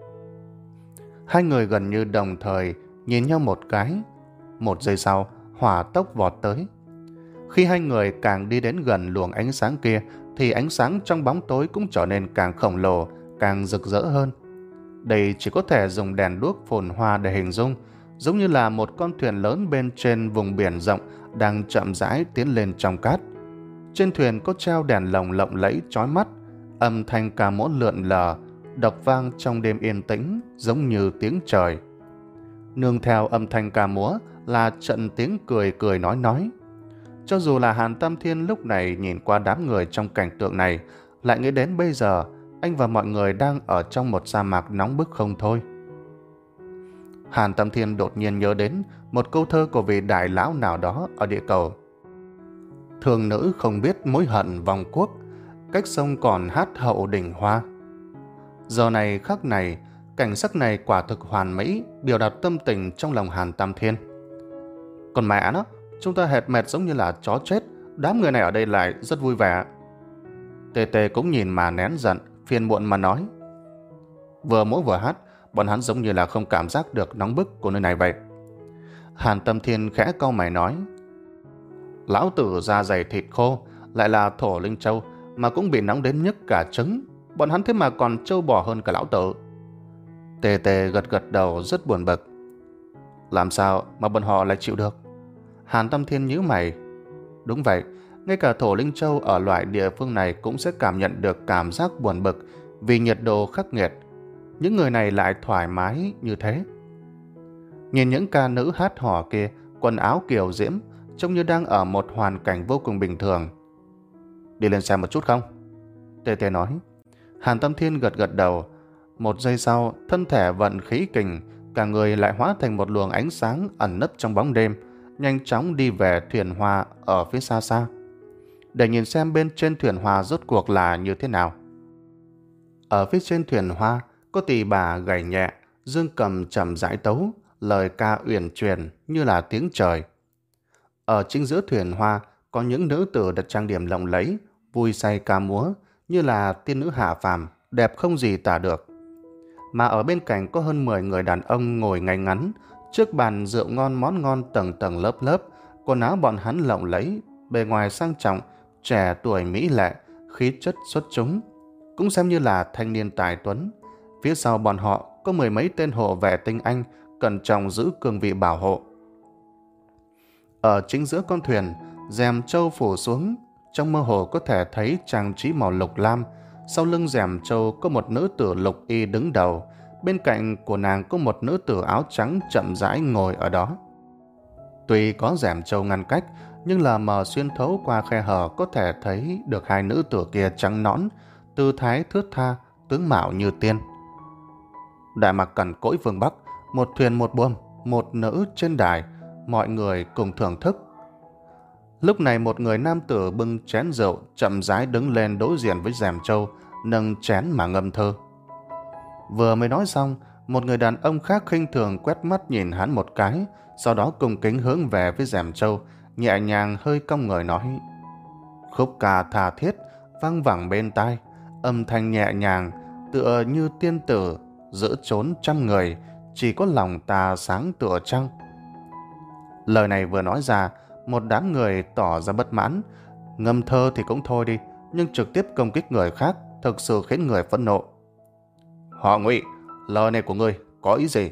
Hai người gần như đồng thời nhìn nhau một cái. Một giây sau, hỏa tốc vọt tới. Khi hai người càng đi đến gần luồng ánh sáng kia, thì ánh sáng trong bóng tối cũng trở nên càng khổng lồ, càng rực rỡ hơn. Đây chỉ có thể dùng đèn đuốc phồn hoa để hình dung, giống như là một con thuyền lớn bên trên vùng biển rộng đang chậm rãi tiến lên trong cát. Trên thuyền có treo đèn lồng lộng lẫy chói mắt, âm thanh ca múa lượn lờ, độc vang trong đêm yên tĩnh giống như tiếng trời. Nương theo âm thanh ca múa là trận tiếng cười cười nói nói. Cho dù là Hàn Tâm Thiên lúc này nhìn qua đám người trong cảnh tượng này, lại nghĩ đến bây giờ anh và mọi người đang ở trong một sa mạc nóng bức không thôi. Hàn Tâm Thiên đột nhiên nhớ đến một câu thơ của vị đại lão nào đó ở địa cầu. Thường nữ không biết mối hận vòng quốc, cách sông còn hát hậu đỉnh hoa. Giờ này khắc này, cảnh sắc này quả thực hoàn mỹ, biểu đạt tâm tình trong lòng Hàn Tam Thiên. Còn mẹ nó, chúng ta hệt mệt giống như là chó chết, đám người này ở đây lại rất vui vẻ. Tê Tê cũng nhìn mà nén giận, phiền muộn mà nói. Vừa múa vừa hát, bọn hắn giống như là không cảm giác được nóng bức của nơi này vậy. Hàn Tâm Thiên khẽ cau mày nói. Lão tử da dày thịt khô, lại là thổ linh châu, mà cũng bị nóng đến nhức cả trứng. Bọn hắn thế mà còn trâu bò hơn cả lão tử. Tê Tê gật gật đầu rất buồn bực. Làm sao mà bọn họ lại chịu được? Hàn Tâm Thiên nhíu mày. Đúng vậy, ngay cả thổ linh châu ở loại địa phương này cũng sẽ cảm nhận được cảm giác buồn bực vì nhiệt độ khắc nghiệt. Những người này lại thoải mái như thế. Nhìn những ca nữ hát hò kia, quần áo kiều diễm, trông như đang ở một hoàn cảnh vô cùng bình thường. Đi lên xem một chút không? Tê Tê nói. Hàn Tâm Thiên gật gật đầu. Một giây sau, thân thể vận khí kình, cả người lại hóa thành một luồng ánh sáng ẩn nấp trong bóng đêm, nhanh chóng đi về thuyền hoa ở phía xa xa, để nhìn xem bên trên thuyền hoa rốt cuộc là như thế nào. Ở phía trên thuyền hoa có tỳ bà gảy nhẹ, dương cầm trầm rãi tấu, lời ca uyển chuyển như là tiếng trời. Ở chính giữa thuyền hoa có những nữ tử đặt trang điểm lộng lẫy, vui say ca múa như là tiên nữ hạ phàm, đẹp không gì tả được. Mà ở bên cạnh có hơn mười người đàn ông ngồi ngay ngắn, trước bàn rượu ngon món ngon tầng tầng lớp lớp, quần áo bọn hắn lộng lẫy, bề ngoài sang trọng, trẻ tuổi mỹ lệ, khí chất xuất chúng, cũng xem như là thanh niên tài tuấn. Phía sau bọn họ có mười mấy tên hộ vệ tinh anh cẩn trọng giữ cương vị bảo hộ. Ở chính giữa con thuyền, rèm trâu phủ xuống, trong mơ hồ có thể thấy trang trí màu lục lam. Sau lưng rèm trâu có một nữ tử lục y đứng đầu, bên cạnh của nàng có một nữ tử áo trắng chậm rãi ngồi ở đó. Tuy có rèm trâu ngăn cách, nhưng là mờ xuyên thấu qua khe hở có thể thấy được hai nữ tử kia trắng nõn, tư thái thướt tha, tướng mạo như tiên. Đại Mạc cằn cỗi phương Bắc, một thuyền một buồm, một nữ trên đài, mọi người cùng thưởng thức. Lúc này một người nam tử bưng chén rượu chậm rãi đứng lên đối diện với rèm trâu, nâng chén mà ngâm thơ. Vừa mới nói xong, một người đàn ông khác khinh thường quét mắt nhìn hắn một cái, sau đó cung kính hướng về với rèm trâu, nhẹ nhàng hơi cong người nói. Khúc ca tha thiết vang vẳng bên tai, âm thanh nhẹ nhàng tựa như tiên tử giữa chốn trăm người, chỉ có lòng ta sáng tựa trăng. Lời này vừa nói ra, một đám người tỏ ra bất mãn. Ngâm thơ thì cũng thôi đi, nhưng trực tiếp công kích người khác thực sự khiến người phẫn nộ. Họ Ngụy, lời này của ngươi có ý gì?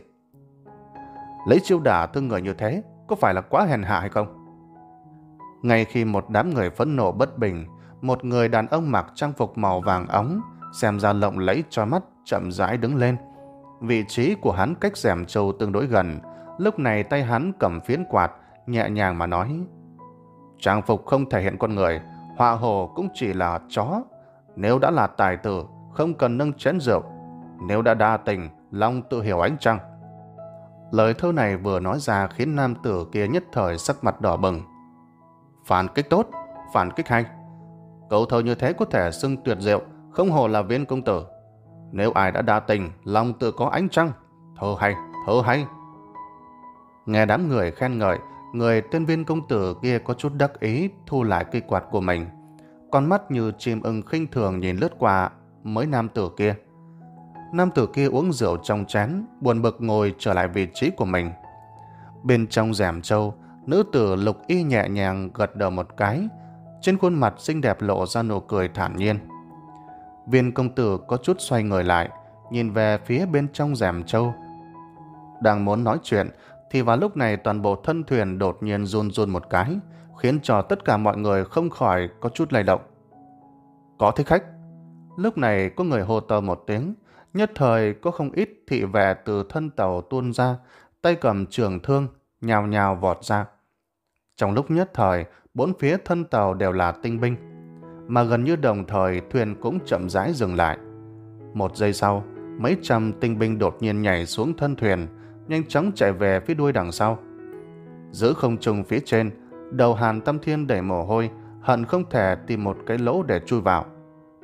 Lấy chiêu đả thương người như thế có phải là quá hèn hạ hay không? Ngay khi một đám người phẫn nộ bất bình, một người đàn ông mặc trang phục màu vàng óng, xem ra lộng lẫy cho mắt, chậm rãi đứng lên. Vị trí của hắn cách rèm trâu tương đối gần, lúc này tay hắn cầm phiến quạt, nhẹ nhàng mà nói. Trang phục không thể hiện con người, họa hồ cũng chỉ là chó. Nếu đã là tài tử, không cần nâng chén rượu. Nếu đã đa tình, lòng tự hiểu ánh trăng. Lời thơ này vừa nói ra khiến nam tử kia nhất thời sắc mặt đỏ bừng. Phản kích tốt, phản kích hay. Câu thơ như thế có thể xưng tuyệt diệu, không hồ là Viên công tử. Nếu ai đã đa tình, lòng tự có ánh trăng. Thơ hay, thơ hay. Nghe đám người khen ngợi, người tên Viên công tử kia có chút đắc ý thu lại cây quạt của mình. Con mắt như chim ưng khinh thường nhìn lướt qua mấy nam tử kia. Nam tử kia uống rượu trong chén, buồn bực ngồi trở lại vị trí của mình. Bên trong rèm trâu, nữ tử lục y nhẹ nhàng gật đầu một cái, trên khuôn mặt xinh đẹp lộ ra nụ cười thản nhiên. Viên công tử có chút xoay người lại, nhìn về phía bên trong rèm trâu. Đang muốn nói chuyện, thì vào lúc này toàn bộ thân thuyền đột nhiên run run một cái, khiến cho tất cả mọi người không khỏi có chút lay động. Có thích khách. Lúc này có người hô to một tiếng, nhất thời có không ít thị vệ từ thân tàu tuôn ra, tay cầm trường thương, nhào nhào vọt ra. Trong lúc nhất thời, bốn phía thân tàu đều là tinh binh, mà gần như đồng thời thuyền cũng chậm rãi dừng lại. Một giây sau, mấy trăm tinh binh đột nhiên nhảy xuống thân thuyền, nhanh chóng chạy về phía đuôi đằng sau. Giữa không trung phía trên, đầu Hàn Tâm Thiên đầy mồ hôi, hận không thể tìm một cái lỗ để chui vào.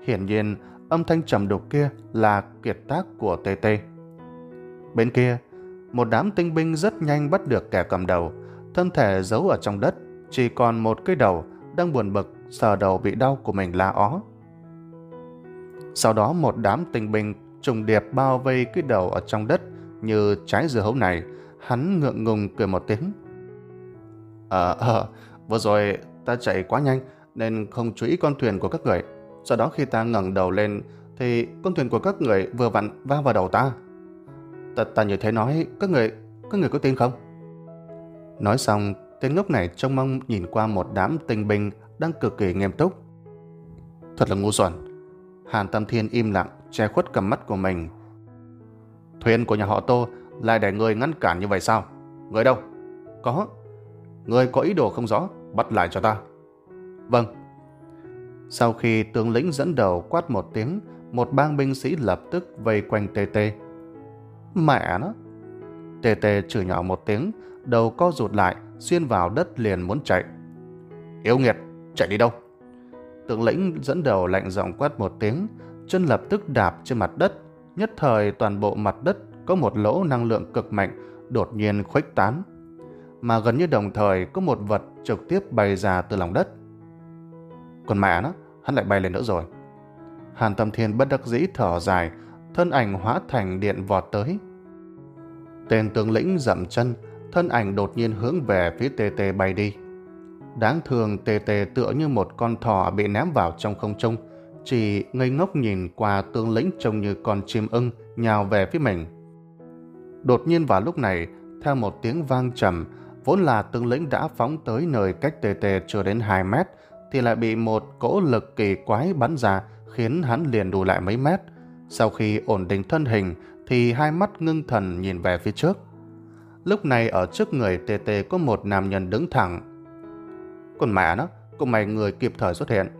Hiển nhiên, âm thanh trầm đục kia là kiệt tác của tê tê. Bên kia, một đám tinh binh rất nhanh bắt được kẻ cầm đầu, thân thể giấu ở trong đất, chỉ còn một cái đầu đang buồn bực sờ đầu bị đau của mình la ó. Sau đó một đám tinh binh trùng điệp bao vây cái đầu ở trong đất như trái dưa hấu này. Hắn ngượng ngùng cười một tiếng. Ờ, ờ, vừa rồi ta chạy quá nhanh nên không chú ý con thuyền của các người. Sau đó khi ta ngẩng đầu lên thì con thuyền của các người vừa vặn va vào đầu ta. Ta, ta như thế nói, các người, các người có tin không? Nói xong, tên ngốc này trông mong nhìn qua một đám tinh binh đang cực kỳ nghiêm túc. Thật là ngu xuẩn. Hàn Tâm Thiên im lặng, che khuất cặp mắt của mình. Thuyền của nhà họ Tô lại để người ngăn cản như vậy sao? Người đâu? Có. Người có ý đồ không rõ, bắt lại cho ta. Vâng. Sau khi tướng lĩnh dẫn đầu quát một tiếng, một bang binh sĩ lập tức vây quanh tê tê. Mẹ nó! tê tê chửi nhỏ một tiếng, đầu co rụt lại, xuyên vào đất liền muốn chạy. Yêu nghiệt, chạy đi đâu? Tướng lĩnh dẫn đầu lạnh giọng quát một tiếng, chân lập tức đạp trên mặt đất. Nhất thời toàn bộ mặt đất có một lỗ năng lượng cực mạnh đột nhiên khuếch tán, mà gần như đồng thời có một vật trực tiếp bay ra từ lòng đất. Còn mẹ nó, hắn lại bay lên nữa rồi. Hàn Tâm Thiên bất đắc dĩ thở dài, thân ảnh hóa thành điện vọt tới. Tên tướng lĩnh dậm chân, thân ảnh đột nhiên hướng về phía tê tê bay đi. Đáng thương, tê tê tựa như một con thỏ bị ném vào trong không trung, chỉ ngây ngốc nhìn qua tướng lĩnh trông như con chim ưng nhào về phía mình. Đột nhiên vào lúc này, theo một tiếng vang trầm, vốn là tướng lĩnh đã phóng tới nơi cách tê tê chưa đến hai mét, thì lại bị một cỗ lực kỳ quái bắn ra, khiến hắn liền lùi lại mấy mét. Sau khi ổn định thân hình, thì hai mắt ngưng thần nhìn về phía trước. Lúc này ở trước người tê tê có một nam nhân đứng thẳng. Còn mẹ nó, cùng mày người kịp thời xuất hiện.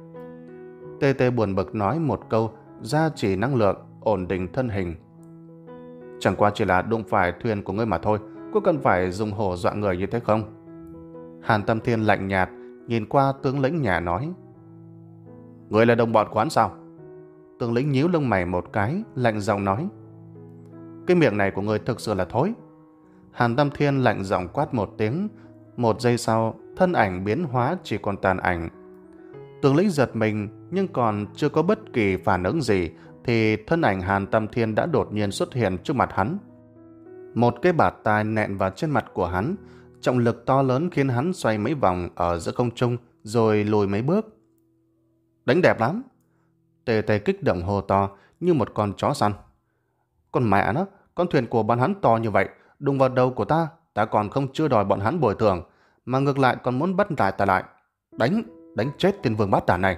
tê tê buồn bực nói một câu, gia trì năng lượng, ổn định thân hình. Chẳng qua chỉ là đụng phải thuyền của ngươi mà thôi, có cần phải dùng hổ dọa người như thế không? Hàn Tâm Thiên lạnh nhạt, nhìn qua tướng lĩnh nhà nói. Ngươi là đồng bọn của hắn sao? Tướng lĩnh nhíu lông mày một cái, lạnh giọng nói. Cái miệng này của ngươi thực sự là thối. Hàn Tâm Thiên lạnh giọng quát một tiếng. Một giây sau, thân ảnh biến hóa chỉ còn tàn ảnh. Tướng lĩnh giật mình, nhưng còn chưa có bất kỳ phản ứng gì, thì thân ảnh Hàn Tâm Thiên đã đột nhiên xuất hiện trước mặt hắn. Một cái bạt tai nện vào trên mặt của hắn, trọng lực to lớn khiến hắn xoay mấy vòng ở giữa không trung, rồi lùi mấy bước. Đánh đẹp lắm! Tê tê kích động hô to như một con chó săn. Con mẹ nó, con thuyền của bọn hắn to như vậy, đụng vào đầu của ta, ta còn không chưa đòi bọn hắn bồi thường, mà ngược lại còn muốn bắt lại ta lại. Đánh, đánh chết tên vương bát đản này.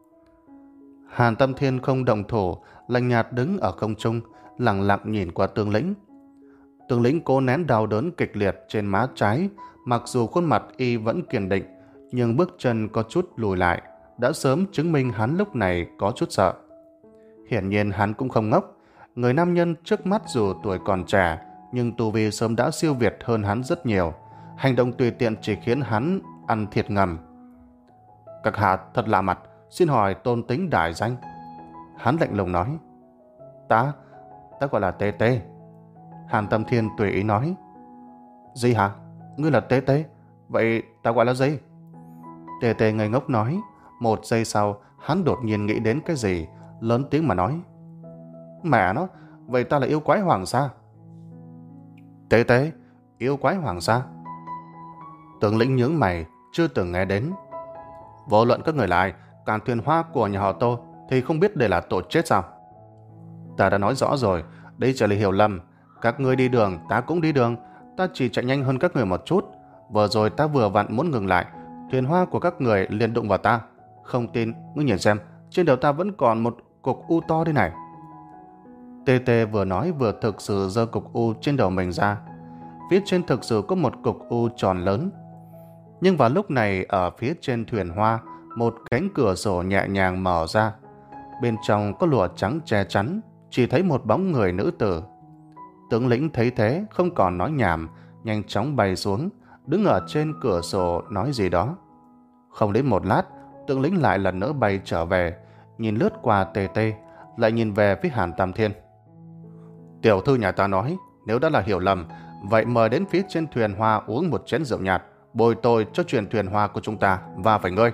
Hàn Tâm Thiên không động thủ, lạnh nhạt đứng ở không trung, lặng lặng nhìn qua tướng lĩnh. Tướng lĩnh cố nén đau đớn kịch liệt trên má trái, mặc dù khuôn mặt y vẫn kiên định, nhưng bước chân có chút lùi lại, đã sớm chứng minh hắn lúc này có chút sợ. Hiển nhiên hắn cũng không ngốc, người nam nhân trước mắt dù tuổi còn trẻ, nhưng tu vi sớm đã siêu việt hơn hắn rất nhiều. Hành động tùy tiện chỉ khiến hắn ăn thiệt ngầm. Các hạ thật lạ mặt, xin hỏi tôn tính đại danh. Hắn lạnh lùng nói. Ta, ta gọi là tê tê. Hàn Tâm Thiên tùy ý nói. Gì hả? Ngươi là tê tê? Vậy ta gọi là gì? Tê tê ngây ngốc nói. Một giây sau, hắn đột nhiên nghĩ đến cái gì, lớn tiếng mà nói. Mẹ nó, vậy ta là yêu quái hoàng sa. Tê tê, yêu quái hoàng sa. Tướng lĩnh nhướng mày, chưa từng nghe đến. Vô luận các người là ai, cản thuyền hoa của nhà họ Tô thì không biết đây là tội chết sao? Ta đã nói rõ rồi, đây chỉ là hiểu lầm. Các người đi đường, ta cũng đi đường, ta chỉ chạy nhanh hơn các người một chút. Vừa rồi ta vừa vặn muốn ngừng lại, thuyền hoa của các người liền đụng vào ta. Không tin, ngươi nhìn xem, trên đầu ta vẫn còn một cục u to đây này. Tê tê vừa nói vừa thực sự giơ cục u trên đầu mình ra. Phía trên thực sự có một cục u tròn lớn. Nhưng vào lúc này, ở phía trên thuyền hoa, một cánh cửa sổ nhẹ nhàng mở ra. Bên trong có lụa trắng che chắn, chỉ thấy một bóng người nữ tử. Tướng lĩnh thấy thế, không còn nói nhảm, nhanh chóng bay xuống, đứng ở trên cửa sổ nói gì đó. Không đến một lát, tướng lĩnh lại lần nữa bay trở về, nhìn lướt qua Tê Tê, lại nhìn về phía Hàn Tam Thiên. Tiểu thư nhà ta nói, nếu đã là hiểu lầm, vậy mời đến phía trên thuyền hoa uống một chén rượu nhạt, bồi tội cho chuyện thuyền hoa của chúng ta và phải ngươi.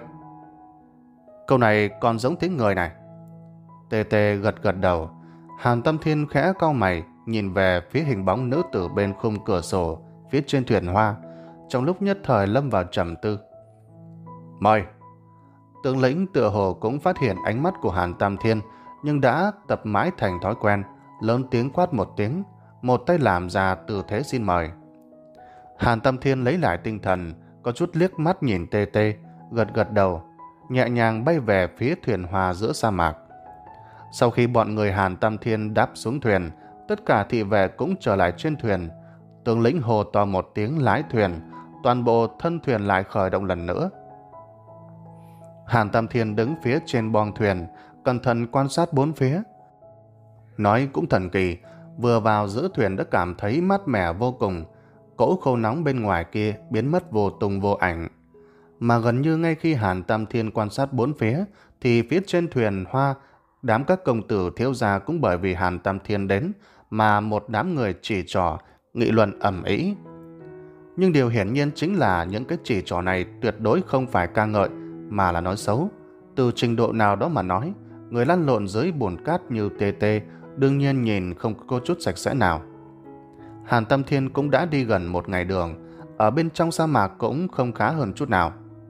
Câu này còn giống tiếng người này. Tê Tê gật gật đầu. Hàn Tam Thiên khẽ cau mày, nhìn về phía hình bóng nữ tử bên khung cửa sổ phía trên thuyền hoa, trong lúc nhất thời lâm vào trầm tư. Mời. Tướng lĩnh tựa hồ cũng phát hiện ánh mắt của Hàn Tam Thiên, nhưng đã tập mãi thành thói quen, lớn tiếng quát một tiếng, một tay làm ra tư thế xin mời. Hàn Tam Thiên lấy lại tinh thần, có chút liếc mắt nhìn Tê Tê, gật gật đầu, nhẹ nhàng bay về phía thuyền hoa giữa sa mạc. Sau khi bọn người Hàn Tam Thiên đáp xuống thuyền, tất cả thị vệ cũng trở lại trên thuyền. Tướng lĩnh hồ to một tiếng lái thuyền, toàn bộ thân thuyền lại khởi động lần nữa. Hàn Tam Thiên đứng phía trên boong thuyền, cẩn thận quan sát bốn phía. Nói cũng thần kỳ, vừa vào giữa thuyền đã cảm thấy mát mẻ vô cùng, cỗ khô nóng bên ngoài kia biến mất vô tung vô ảnh. Mà gần như ngay khi Hàn Tam Thiên quan sát bốn phía, thì phía trên thuyền hoa, đám các công tử thiếu gia cũng bởi vì Hàn Tam Thiên đến mà một đám người chỉ trỏ, nghị luận ầm ĩ. Nhưng điều hiển nhiên chính là những cái chỉ trỏ này tuyệt đối không phải ca ngợi, mà là nói xấu. Từ trình độ nào đó mà nói, người lăn lộn dưới bùn cát như Tê Tê đương nhiên nhìn không có chút sạch sẽ nào. Hàn Tam Thiên cũng đã đi gần một ngày đường, ở bên trong sa mạc cũng không khá hơn chút nào.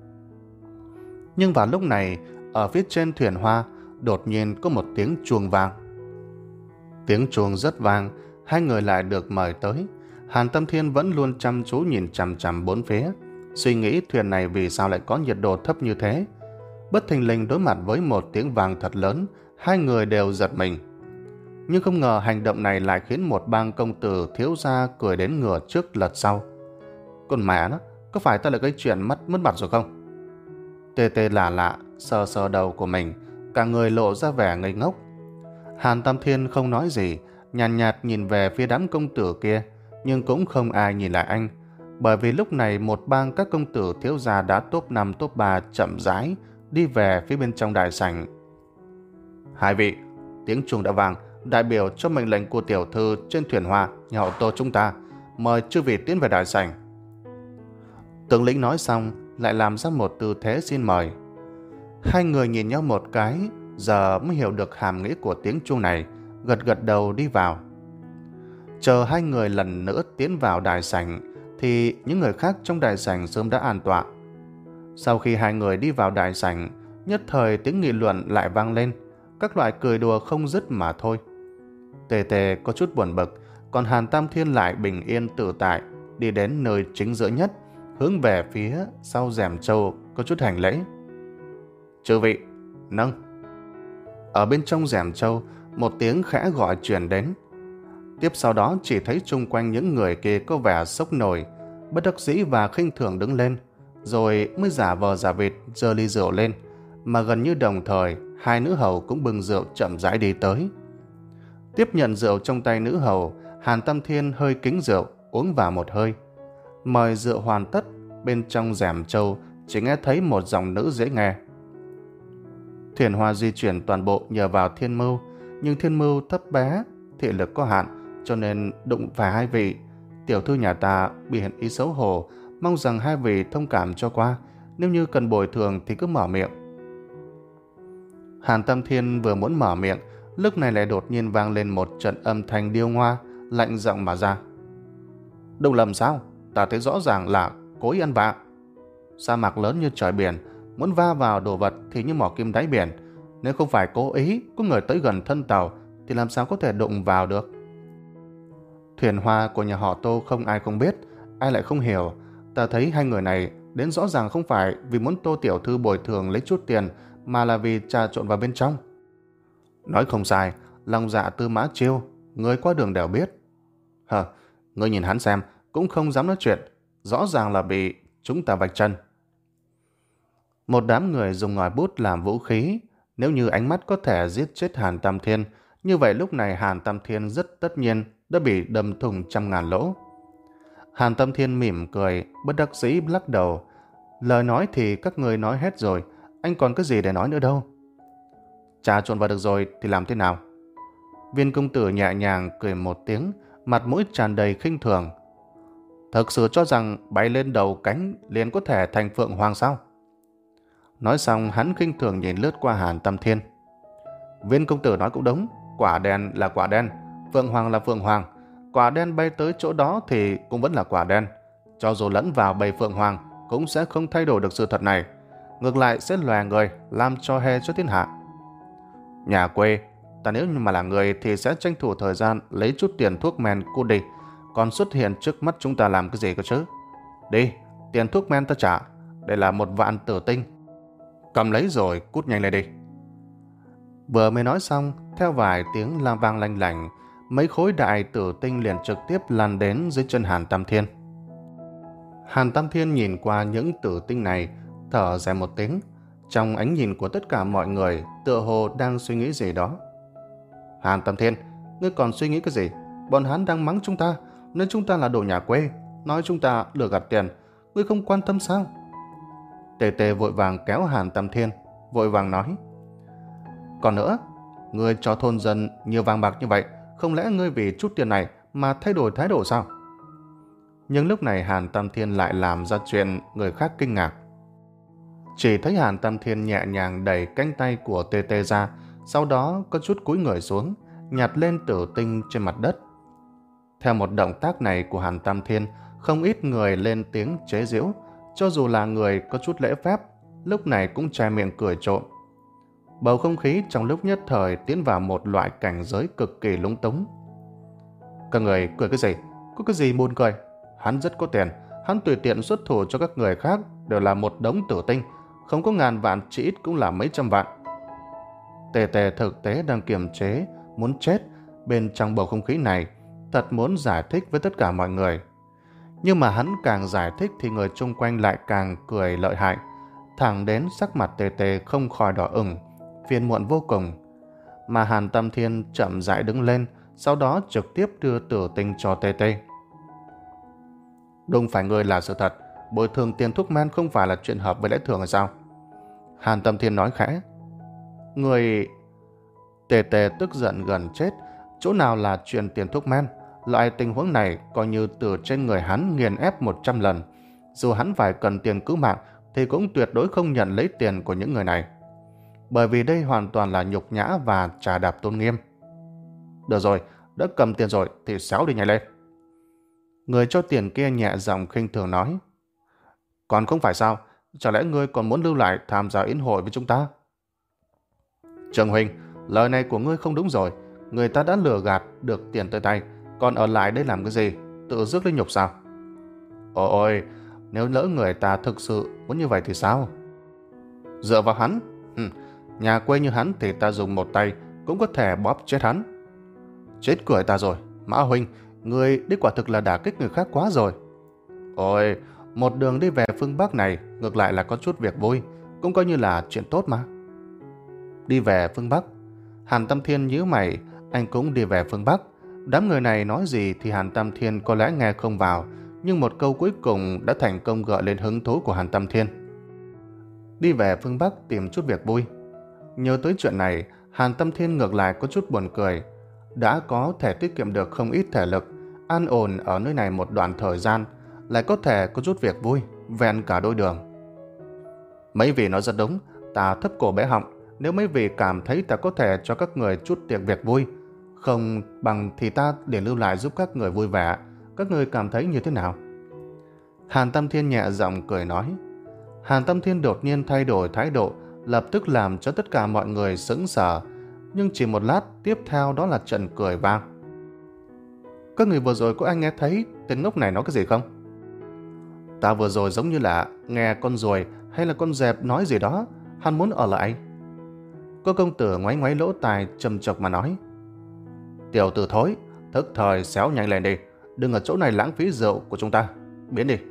Nhưng vào lúc này, ở phía trên thuyền hoa, đột nhiên có một tiếng chuông vang. Tiếng chuông rất vang, hai người lại được mời tới. Hàn Tam Thiên vẫn luôn chăm chú nhìn chằm chằm bốn phía, suy nghĩ thuyền này vì sao lại có nhiệt độ thấp như thế. Bất thình lình đối mặt với một tiếng vang thật lớn, hai người đều giật mình. Nhưng không ngờ hành động này lại khiến một bang công tử thiếu gia cười đến ngửa trước lật sau. Con mẹ nó, có phải ta lại gây chuyện mất mất mặt rồi không? Tê Tê lạ lạ, sờ sờ đầu của mình, cả người lộ ra vẻ ngây ngốc. Hàn Tam Thiên không nói gì, nhàn nhạt, nhạt nhìn về phía đám công tử kia, nhưng cũng không ai nhìn lại anh, bởi vì lúc này một bang các công tử thiếu gia đã top năm top ba chậm rãi đi về phía bên trong đại sảnh. Hai vị, tiếng chuông đã vang, đại biểu cho mệnh lệnh của tiểu thư trên thuyền hoa nhà họ Tô chúng ta, mời chư vị tiến về đại sảnh. Tướng lĩnh nói xong lại làm ra một tư thế xin mời. Hai người nhìn nhau một cái, giờ mới hiểu được hàm nghĩa của tiếng chuông này, gật gật đầu đi vào. Chờ hai người lần nữa tiến vào đại sảnh thì những người khác trong đại sảnh sớm đã an tọa. Sau khi hai người đi vào đại sảnh, nhất thời tiếng nghị luận lại vang lên, các loại cười đùa không dứt mà thôi. Tê Tê có chút buồn bực, còn Hàn Tam Thiên lại bình yên tự tại đi đến nơi chính giữa nhất, hướng về phía sau rèm trâu có chút hành lễ. Chư vị, nâng. Ở bên trong rèm trâu, một tiếng khẽ gọi truyền đến. Tiếp sau đó chỉ thấy chung quanh những người kia có vẻ sốc nổi, bất đắc dĩ và khinh thường đứng lên, rồi mới giả vờ giả vịt giơ ly rượu lên, mà gần như đồng thời hai nữ hầu cũng bưng rượu chậm rãi đi tới. Tiếp nhận rượu trong tay nữ hầu, Hàn Tam Thiên hơi kính rượu, uống vào một hơi. Mời rượu hoàn tất, bên trong rèm trâu chỉ nghe thấy một giọng nữ dễ nghe. Thuyền hoa di chuyển toàn bộ nhờ vào thiên mưu, nhưng thiên mưu thấp bé, thị lực có hạn, cho nên đụng phải hai vị. Tiểu thư nhà ta bị hiện ý xấu hổ, mong rằng hai vị thông cảm cho qua, nếu như cần bồi thường thì cứ mở miệng. Hàn Tam Thiên vừa muốn mở miệng, lúc này lại đột nhiên vang lên một trận âm thanh điêu ngoa, lạnh giọng mà ra. Đâu lầm sao? Ta thấy rõ ràng là cố ý ăn vạ. Sa mạc lớn như trời biển, muốn va vào đồ vật thì như mỏ kim đáy biển. Nếu không phải cố ý có người tới gần thân tàu thì làm sao có thể đụng vào được? Thuyền hoa của nhà họ Tô không ai không biết, ai lại không hiểu. Ta thấy hai người này đến rõ ràng không phải vì muốn Tô tiểu thư bồi thường lấy chút tiền, mà là vì trà trộn vào bên trong. Nói không sai, lòng dạ Tư Mã Chiêu, người qua đường đều biết. Hờ, ngươi nhìn hắn xem, cũng không dám nói chuyện, rõ ràng là bị chúng ta vạch chân. Một đám người dùng ngòi bút làm vũ khí, nếu như ánh mắt có thể giết chết Hàn Tam Thiên, như vậy lúc này Hàn Tam Thiên rất tất nhiên đã bị đâm thủng trăm ngàn lỗ. Hàn Tam Thiên mỉm cười, bất đắc dĩ lắc đầu. Lời nói thì các người nói hết rồi, anh còn cái gì để nói nữa đâu. Trà trộn vào được rồi thì làm thế nào? Viên công tử nhẹ nhàng cười một tiếng, mặt mũi tràn đầy khinh thường. Thực sự cho rằng bay lên đầu cánh liền có thể thành phượng hoàng sao? Nói xong hắn khinh thường nhìn lướt qua Hàn Tâm Thiên. Viên công tử nói cũng đúng, quả đen là quả đen, phượng hoàng là phượng hoàng. Quả đen bay tới chỗ đó thì cũng vẫn là quả đen. Cho dù lẫn vào bầy phượng hoàng cũng sẽ không thay đổi được sự thật này. Ngược lại sẽ lòe người, làm cho hề cho thiên hạ. Nhà quê, ta nếu như mà là người thì sẽ tranh thủ thời gian lấy chút tiền thuốc men cút đi. Còn xuất hiện trước mắt chúng ta làm cái gì cơ chứ? Đi, tiền thuốc men ta trả. Đây là một vạn tử tinh. Cầm lấy rồi cút nhanh lên đi. Vừa mới nói xong, theo vài tiếng la vang lanh lảnh, mấy khối đại tử tinh liền trực tiếp lăn đến dưới chân Hàn Tam Thiên. Hàn Tam Thiên nhìn qua những tử tinh này, thở dài một tiếng. Trong ánh nhìn của tất cả mọi người, tựa hồ đang suy nghĩ gì đó. Hàn Tam Thiên, ngươi còn suy nghĩ cái gì? Bọn hắn đang mắng chúng ta, nên chúng ta là đồ nhà quê, nói chúng ta lừa gạt tiền, ngươi không quan tâm sao? Tề Tề vội vàng kéo Hàn Tam Thiên, vội vàng nói. Còn nữa, ngươi cho thôn dân nhiều vàng bạc như vậy, không lẽ ngươi vì chút tiền này mà thay đổi thái độ sao? Nhưng lúc này Hàn Tam Thiên lại làm ra chuyện người khác kinh ngạc. Chỉ thấy Hàn Tam Thiên nhẹ nhàng đẩy cánh tay của Tê Tê ra, sau đó có chút cúi người xuống, nhặt lên tử tinh trên mặt đất. Theo một động tác này của Hàn Tam Thiên, không ít người lên tiếng chế giễu, cho dù là người có chút lễ phép, lúc này cũng che miệng cười trộm. Bầu không khí trong lúc nhất thời tiến vào một loại cảnh giới cực kỳ lúng túng. Các người cười cái gì? Có cái gì buồn cười? Hắn rất có tiền, hắn tùy tiện xuất thủ cho các người khác đều là một đống tử tinh, không có ngàn vạn chỉ ít cũng là mấy trăm vạn. Tề Tề thực tế đang kiềm chế, muốn chết bên trong bầu không khí này, thật muốn giải thích với tất cả mọi người. Nhưng mà hắn càng giải thích thì người chung quanh lại càng cười lợi hại, thẳng đến sắc mặt Tề Tề không khỏi đỏ ửng, phiền muộn vô cùng. Mà Hàn Tam Thiên chậm rãi đứng lên, sau đó trực tiếp đưa tử tinh cho Tê Tê. Đúng phải ngươi là sự thật, bồi thường tiền thuốc men không phải là chuyện hợp với lẽ thường hay sao? Hàn Tam Thiên nói khẽ. Người... Tề Tề tức giận gần chết, chỗ nào là chuyện tiền thuốc men? Loại tình huống này coi như từ trên người hắn nghiền ép một trăm lần. Dù hắn phải cần tiền cứu mạng thì cũng tuyệt đối không nhận lấy tiền của những người này. Bởi vì đây hoàn toàn là nhục nhã và trà đạp tôn nghiêm. Được rồi, đã cầm tiền rồi thì xéo đi nhanh lên. Người cho tiền kia nhẹ giọng khinh thường nói. Còn không phải sao, chả lẽ ngươi còn muốn lưu lại tham gia yến hội với chúng ta? Trương huynh, lời này của ngươi không đúng rồi. Người ta đã lừa gạt được tiền tới tay, còn ở lại đây làm cái gì? Tự rước lên nhục sao? Ôi ôi, nếu lỡ người ta thực sự muốn như vậy thì sao? Dựa vào hắn, ừ, nhà quê như hắn thì ta dùng một tay cũng có thể bóp chết hắn. Chết cười ta rồi, Mã huynh, người đi quả thực là đả kích người khác quá rồi. Ôi, một đường đi về phương Bắc này ngược lại là có chút việc vui, cũng coi như là chuyện tốt mà. Đi về phương Bắc? Hàn Tam Thiên nhíu mày, anh cũng đi về phương Bắc. Đám người này nói gì thì Hàn Tam Thiên có lẽ nghe không vào, nhưng một câu cuối cùng đã thành công gợi lên hứng thú của Hàn Tam Thiên. Đi về phương Bắc tìm chút việc vui. Nhớ tới chuyện này, Hàn Tam Thiên ngược lại có chút buồn cười. Đã có thể tiết kiệm được không ít thể lực, an ổn ở nơi này một đoạn thời gian, lại có thể có chút việc vui, vẹn cả đôi đường. Mấy vị nói rất đúng, ta thấp cổ bé họng, nếu mấy vị cảm thấy ta có thể cho các người chút tiệc việc vui, không bằng thì ta để lưu lại giúp các người vui vẻ, các người cảm thấy như thế nào? Hàn Tam Thiên nhẹ giọng cười nói. Hàn Tam Thiên đột nhiên thay đổi thái độ, lập tức làm cho tất cả mọi người sững sờ, nhưng chỉ một lát tiếp theo đó là trận cười vang. Các người vừa rồi có ai nghe thấy tên ngốc này nói cái gì không? Ta vừa rồi giống như là nghe con ruồi hay là con dẹp nói gì đó, hắn muốn ở lại. Cô công tử ngoáy ngoáy lỗ tai trầm chọc mà nói. Tiểu tử thối, thức thời xéo nhanh lên đi, đừng ở chỗ này lãng phí rượu của chúng ta, biến đi.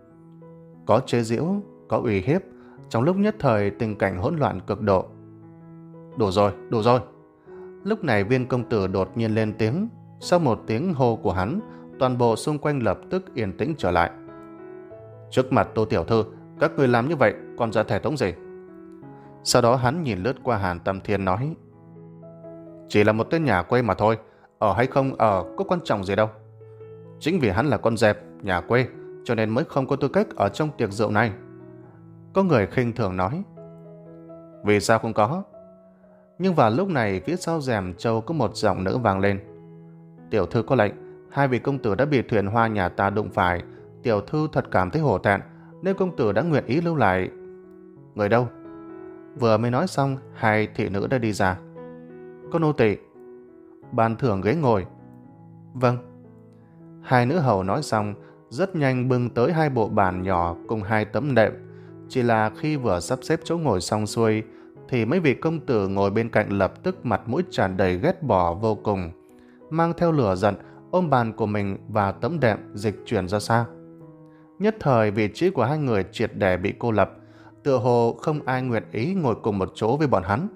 Có chế giễu, có uy hiếp, trong lúc nhất thời tình cảnh hỗn loạn cực độ. Đủ rồi, đủ rồi. Lúc này Viên công tử đột nhiên lên tiếng. Sau một tiếng hô của hắn, toàn bộ xung quanh lập tức yên tĩnh trở lại. Trước mặt Tô tiểu thư, các người làm như vậy còn ra thể thống gì? Sau đó hắn nhìn lướt qua Hàn Tâm Thiên nói: Chỉ là một tên nhà quê mà thôi, ở hay không ở có quan trọng gì đâu. Chính vì hắn là con dẹp, nhà quê, cho nên mới không có tư cách ở trong tiệc rượu này. Có người khinh thường nói: Vì sao không có? Nhưng vào lúc này phía sau rèm châu có một giọng nữ vang lên: Tiểu thư có lệnh, hai vị công tử đã bị thuyền hoa nhà ta đụng phải. Tiểu thư thật cảm thấy hổ thẹn, nên công tử đã nguyện ý lưu lại. Người đâu? Vừa mới nói xong, hai thị nữ đã đi ra. Có nô tỳ. Ban thưởng ghế ngồi. Vâng. Hai nữ hầu nói xong, rất nhanh bưng tới hai bộ bàn nhỏ cùng hai tấm nệm. Chỉ là khi vừa sắp xếp chỗ ngồi xong xuôi, thì mấy vị công tử ngồi bên cạnh lập tức mặt mũi tràn đầy ghét bỏ vô cùng, mang theo lửa giận ôm bàn của mình và tấm đệm dịch chuyển ra xa. Nhất thời vị trí của hai người triệt để bị cô lập, tựa hồ không ai nguyện ý ngồi cùng một chỗ với bọn hắn.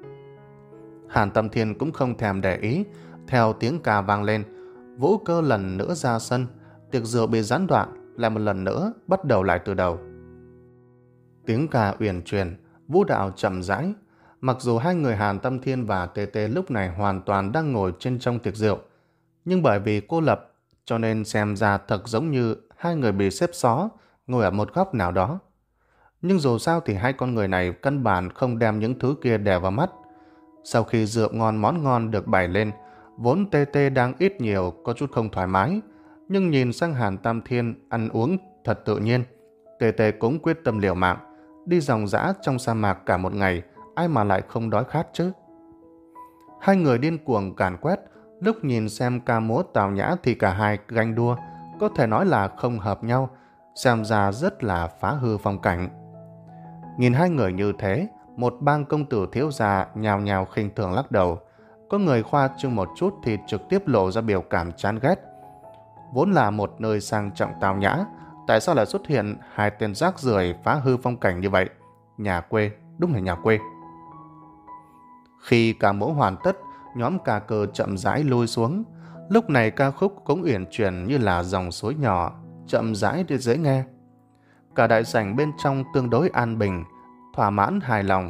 Hàn Tâm Thiên cũng không thèm để ý, theo tiếng ca vang lên, Vũ Cơ lần nữa ra sân, tiệc rượu bị gián đoạn, lại một lần nữa bắt đầu lại từ đầu. Tiếng ca uyển chuyển, vũ đạo chậm rãi. Mặc dù hai người Hàn Tâm Thiên và Tê Tê lúc này hoàn toàn đang ngồi trên trong tiệc rượu, nhưng bởi vì cô lập, cho nên xem ra thật giống như hai người bị xếp xó, ngồi ở một góc nào đó. Nhưng dù sao thì hai con người này căn bản không đem những thứ kia đè vào mắt. Sau khi rượu ngon món ngon được bày lên, vốn Tê Tê đang ít nhiều có chút không thoải mái, nhưng nhìn sang Hàn Tam Thiên ăn uống thật tự nhiên, Tê Tê cũng quyết tâm liều mạng. Đi ròng rã trong sa mạc cả một ngày, ai mà lại không đói khát chứ. Hai người điên cuồng càn quét, lúc nhìn xem ca múa tào nhã thì cả hai ganh đua, có thể nói là không hợp nhau, xem ra rất là phá hư phong cảnh. Nhìn hai người như thế, một bang công tử thiếu gia nhào nhào khinh thường lắc đầu. Có người khoa trương một chút thì trực tiếp lộ ra biểu cảm chán ghét. Vốn là một nơi sang trọng tào nhã, tại sao lại xuất hiện hai tên rác rưởi phá hư phong cảnh như vậy? Nhà quê, đúng là nhà quê. Khi ca múa hoàn tất, nhóm ca cơ chậm rãi lui xuống. Lúc này ca khúc cũng uyển chuyển như là dòng suối nhỏ, chậm rãi để dễ nghe. Cả đại sảnh bên trong tương đối an bình, thỏa mãn hài lòng.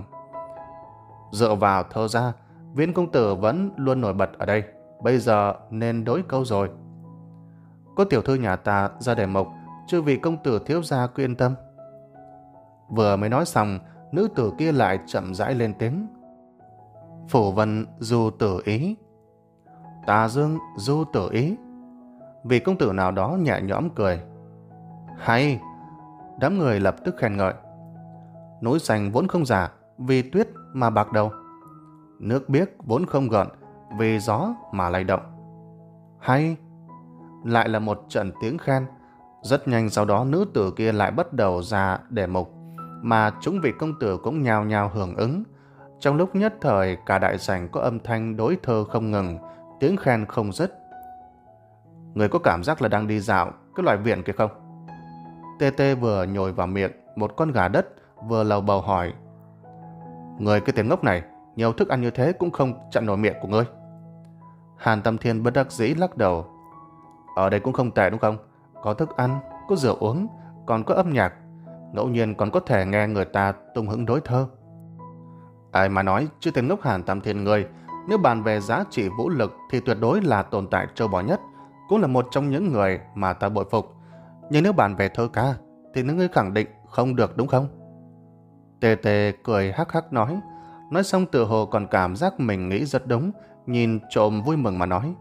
Dựa vào thơ ra, Viễn công tử vẫn luôn nổi bật ở đây, bây giờ nên đối câu rồi. Có tiểu thư nhà ta ra đề mộc, chư vị công tử thiếu gia cứ yên tâm. Vừa mới nói xong, nữ tử kia lại chậm rãi lên tiếng. Phủ vân du tử ý. Tà dương du tử ý. Vị công tử nào đó nhẹ nhõm cười. Hay! Đám người lập tức khen ngợi. Núi xanh vốn không giả, vì tuyết mà bạc đầu. Nước biếc vốn không gợn, vì gió mà lay động. Hay! Lại là một trận tiếng khen. Rất nhanh sau đó nữ tử kia lại bắt đầu ra đề mục, mà chúng vị công tử cũng nhao nhao hưởng ứng. Trong lúc nhất thời cả đại sảnh có âm thanh đối thơ không ngừng, tiếng khen không dứt. Người có cảm giác là đang đi dạo cái loại viện kia không? Tê Tê vừa nhồi vào miệng một con gà đất, vừa lầu bầu hỏi. Người cái tiếng ngốc này, nhiều thức ăn như thế cũng không chặn nổi miệng của ngươi. Hàn Tâm Thiên bất đắc dĩ lắc đầu. Ở đây cũng không tệ đúng không? Có thức ăn, có rượu uống, còn có âm nhạc, ngẫu nhiên còn có thể nghe người ta tung hứng đối thơ. Ai mà nói chứ tên ngốc Hàn Tam Thiên ngươi, nếu bàn về giá trị vũ lực thì tuyệt đối là tồn tại trâu bò nhất, cũng là một trong những người mà ta bội phục. Nhưng nếu bàn về thơ ca thì ngươi khẳng định không được đúng không? Tê Tê cười hắc hắc nói, nói xong tự hồ còn cảm giác mình nghĩ rất đúng, nhìn trộm vui mừng mà nói.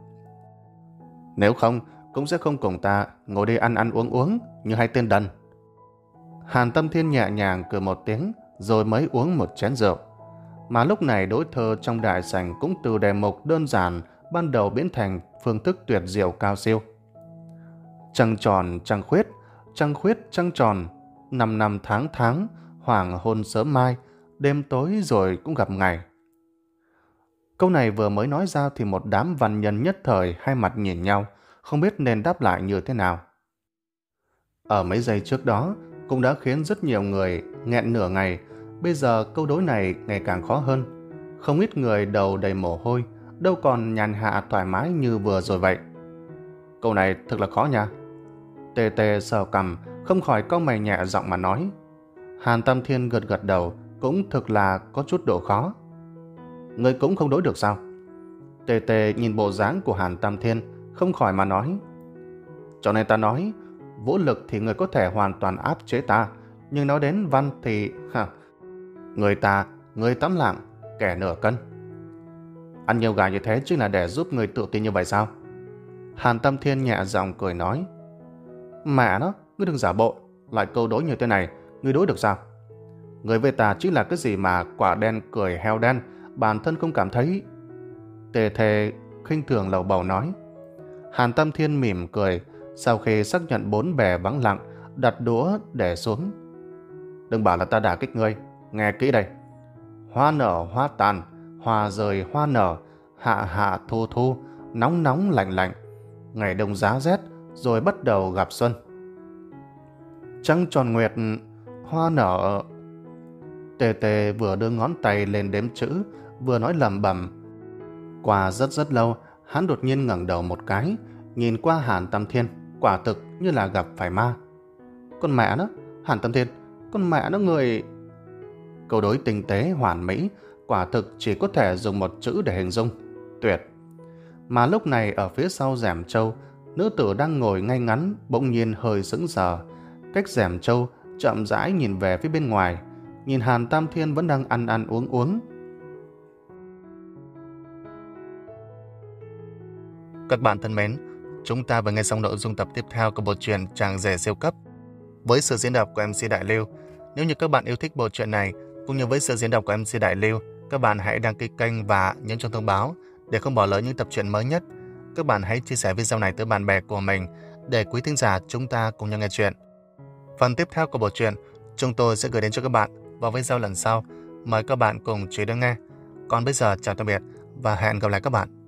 Nếu không, cũng sẽ không cùng ta ngồi đây ăn ăn uống uống như hai tên đần. Hàn Tâm Thiên nhẹ nhàng cười một tiếng rồi mới uống một chén rượu. Mà lúc này đối thơ trong đại sảnh cũng từ đề mục đơn giản ban đầu biến thành phương thức tuyệt diệu cao siêu. Trăng tròn trăng khuyết, trăng khuyết trăng tròn, năm năm tháng tháng, hoàng hôn sớm mai, đêm tối rồi cũng gặp ngày. Câu này vừa mới nói ra thì một đám văn nhân nhất thời hai mặt nhìn nhau, không biết nên đáp lại như thế nào. Ở mấy giây trước đó cũng đã khiến rất nhiều người nghẹn nửa ngày, bây giờ câu đối này ngày càng khó hơn. Không ít người đầu đầy mồ hôi, đâu còn nhàn hạ thoải mái như vừa rồi vậy. Câu này thật là khó nha. Tê Tê sờ cằm, không khỏi cau mày nhẹ giọng mà nói. Hàn Tam Thiên gật gật đầu, cũng thực là có chút độ khó. Người cũng không đối được sao? Tề Tề nhìn bộ dáng của Hàn Tam Thiên, không khỏi mà nói. Cho nên ta nói, vũ lực thì người có thể hoàn toàn áp chế ta, nhưng nói đến văn thì... Ha, người ta, người tám lạng, kẻ nửa cân. Ăn nhiều gà như thế chính là để giúp người tự tin như vậy sao? Hàn Tam Thiên nhẹ giọng cười nói. Mẹ nó, ngươi đừng giả bộ, lại câu đối như thế này, ngươi đối được sao? Người với ta chính là cái gì mà quả đen cười heo đen, bản thân không cảm thấy. Tề Thề khinh thường lầu bầu nói. Hàn Tam Thiên mỉm cười, sau khi xác nhận bốn bề vắng lặng, đặt đũa để xuống. Đừng bảo là ta đả kích ngươi, nghe kỹ đây. Hoa nở hoa tàn, hoa rời hoa nở, hạ hạ thu thu, nóng nóng lạnh lạnh, ngày đông giá rét, rồi bắt đầu gặp xuân. Trăng tròn nguyệt, hoa nở. Tề Tề vừa đưa ngón tay lên đếm chữ, vừa nói lẩm bẩm. Qua rất rất lâu, hắn đột nhiên ngẩng đầu một cái, nhìn qua Hàn Tam Thiên, quả thực như là gặp phải ma. Con mẹ nó, Hàn Tam Thiên, con mẹ nó người... Câu đối tinh tế hoàn mỹ, quả thực chỉ có thể dùng một chữ để hình dung. Tuyệt. Mà lúc này ở phía sau rèm trâu, nữ tử đang ngồi ngay ngắn, bỗng nhiên hơi sững sờ, cách rèm trâu chậm rãi nhìn về phía bên ngoài, nhìn Hàn Tam Thiên vẫn đang ăn ăn uống uống. Các bạn thân mến, chúng ta vừa nghe xong nội dung tập tiếp theo của bộ truyện Chàng Rể Siêu Cấp với sự diễn đọc của em xê Đại Lưu. Nếu như các bạn yêu thích bộ truyện này cũng như với sự diễn đọc của em xê Đại Lưu, các bạn hãy đăng ký kênh và nhấn chuông thông báo để không bỏ lỡ những tập truyện mới nhất. Các bạn hãy chia sẻ video này tới bạn bè của mình để quý thính giả chúng ta cùng nhau nghe chuyện. Phần tiếp theo của bộ truyện chúng tôi sẽ gửi đến cho các bạn vào video lần sau. Mời các bạn cùng chú ý đón nghe. Còn bây giờ chào tạm biệt và hẹn gặp lại các bạn.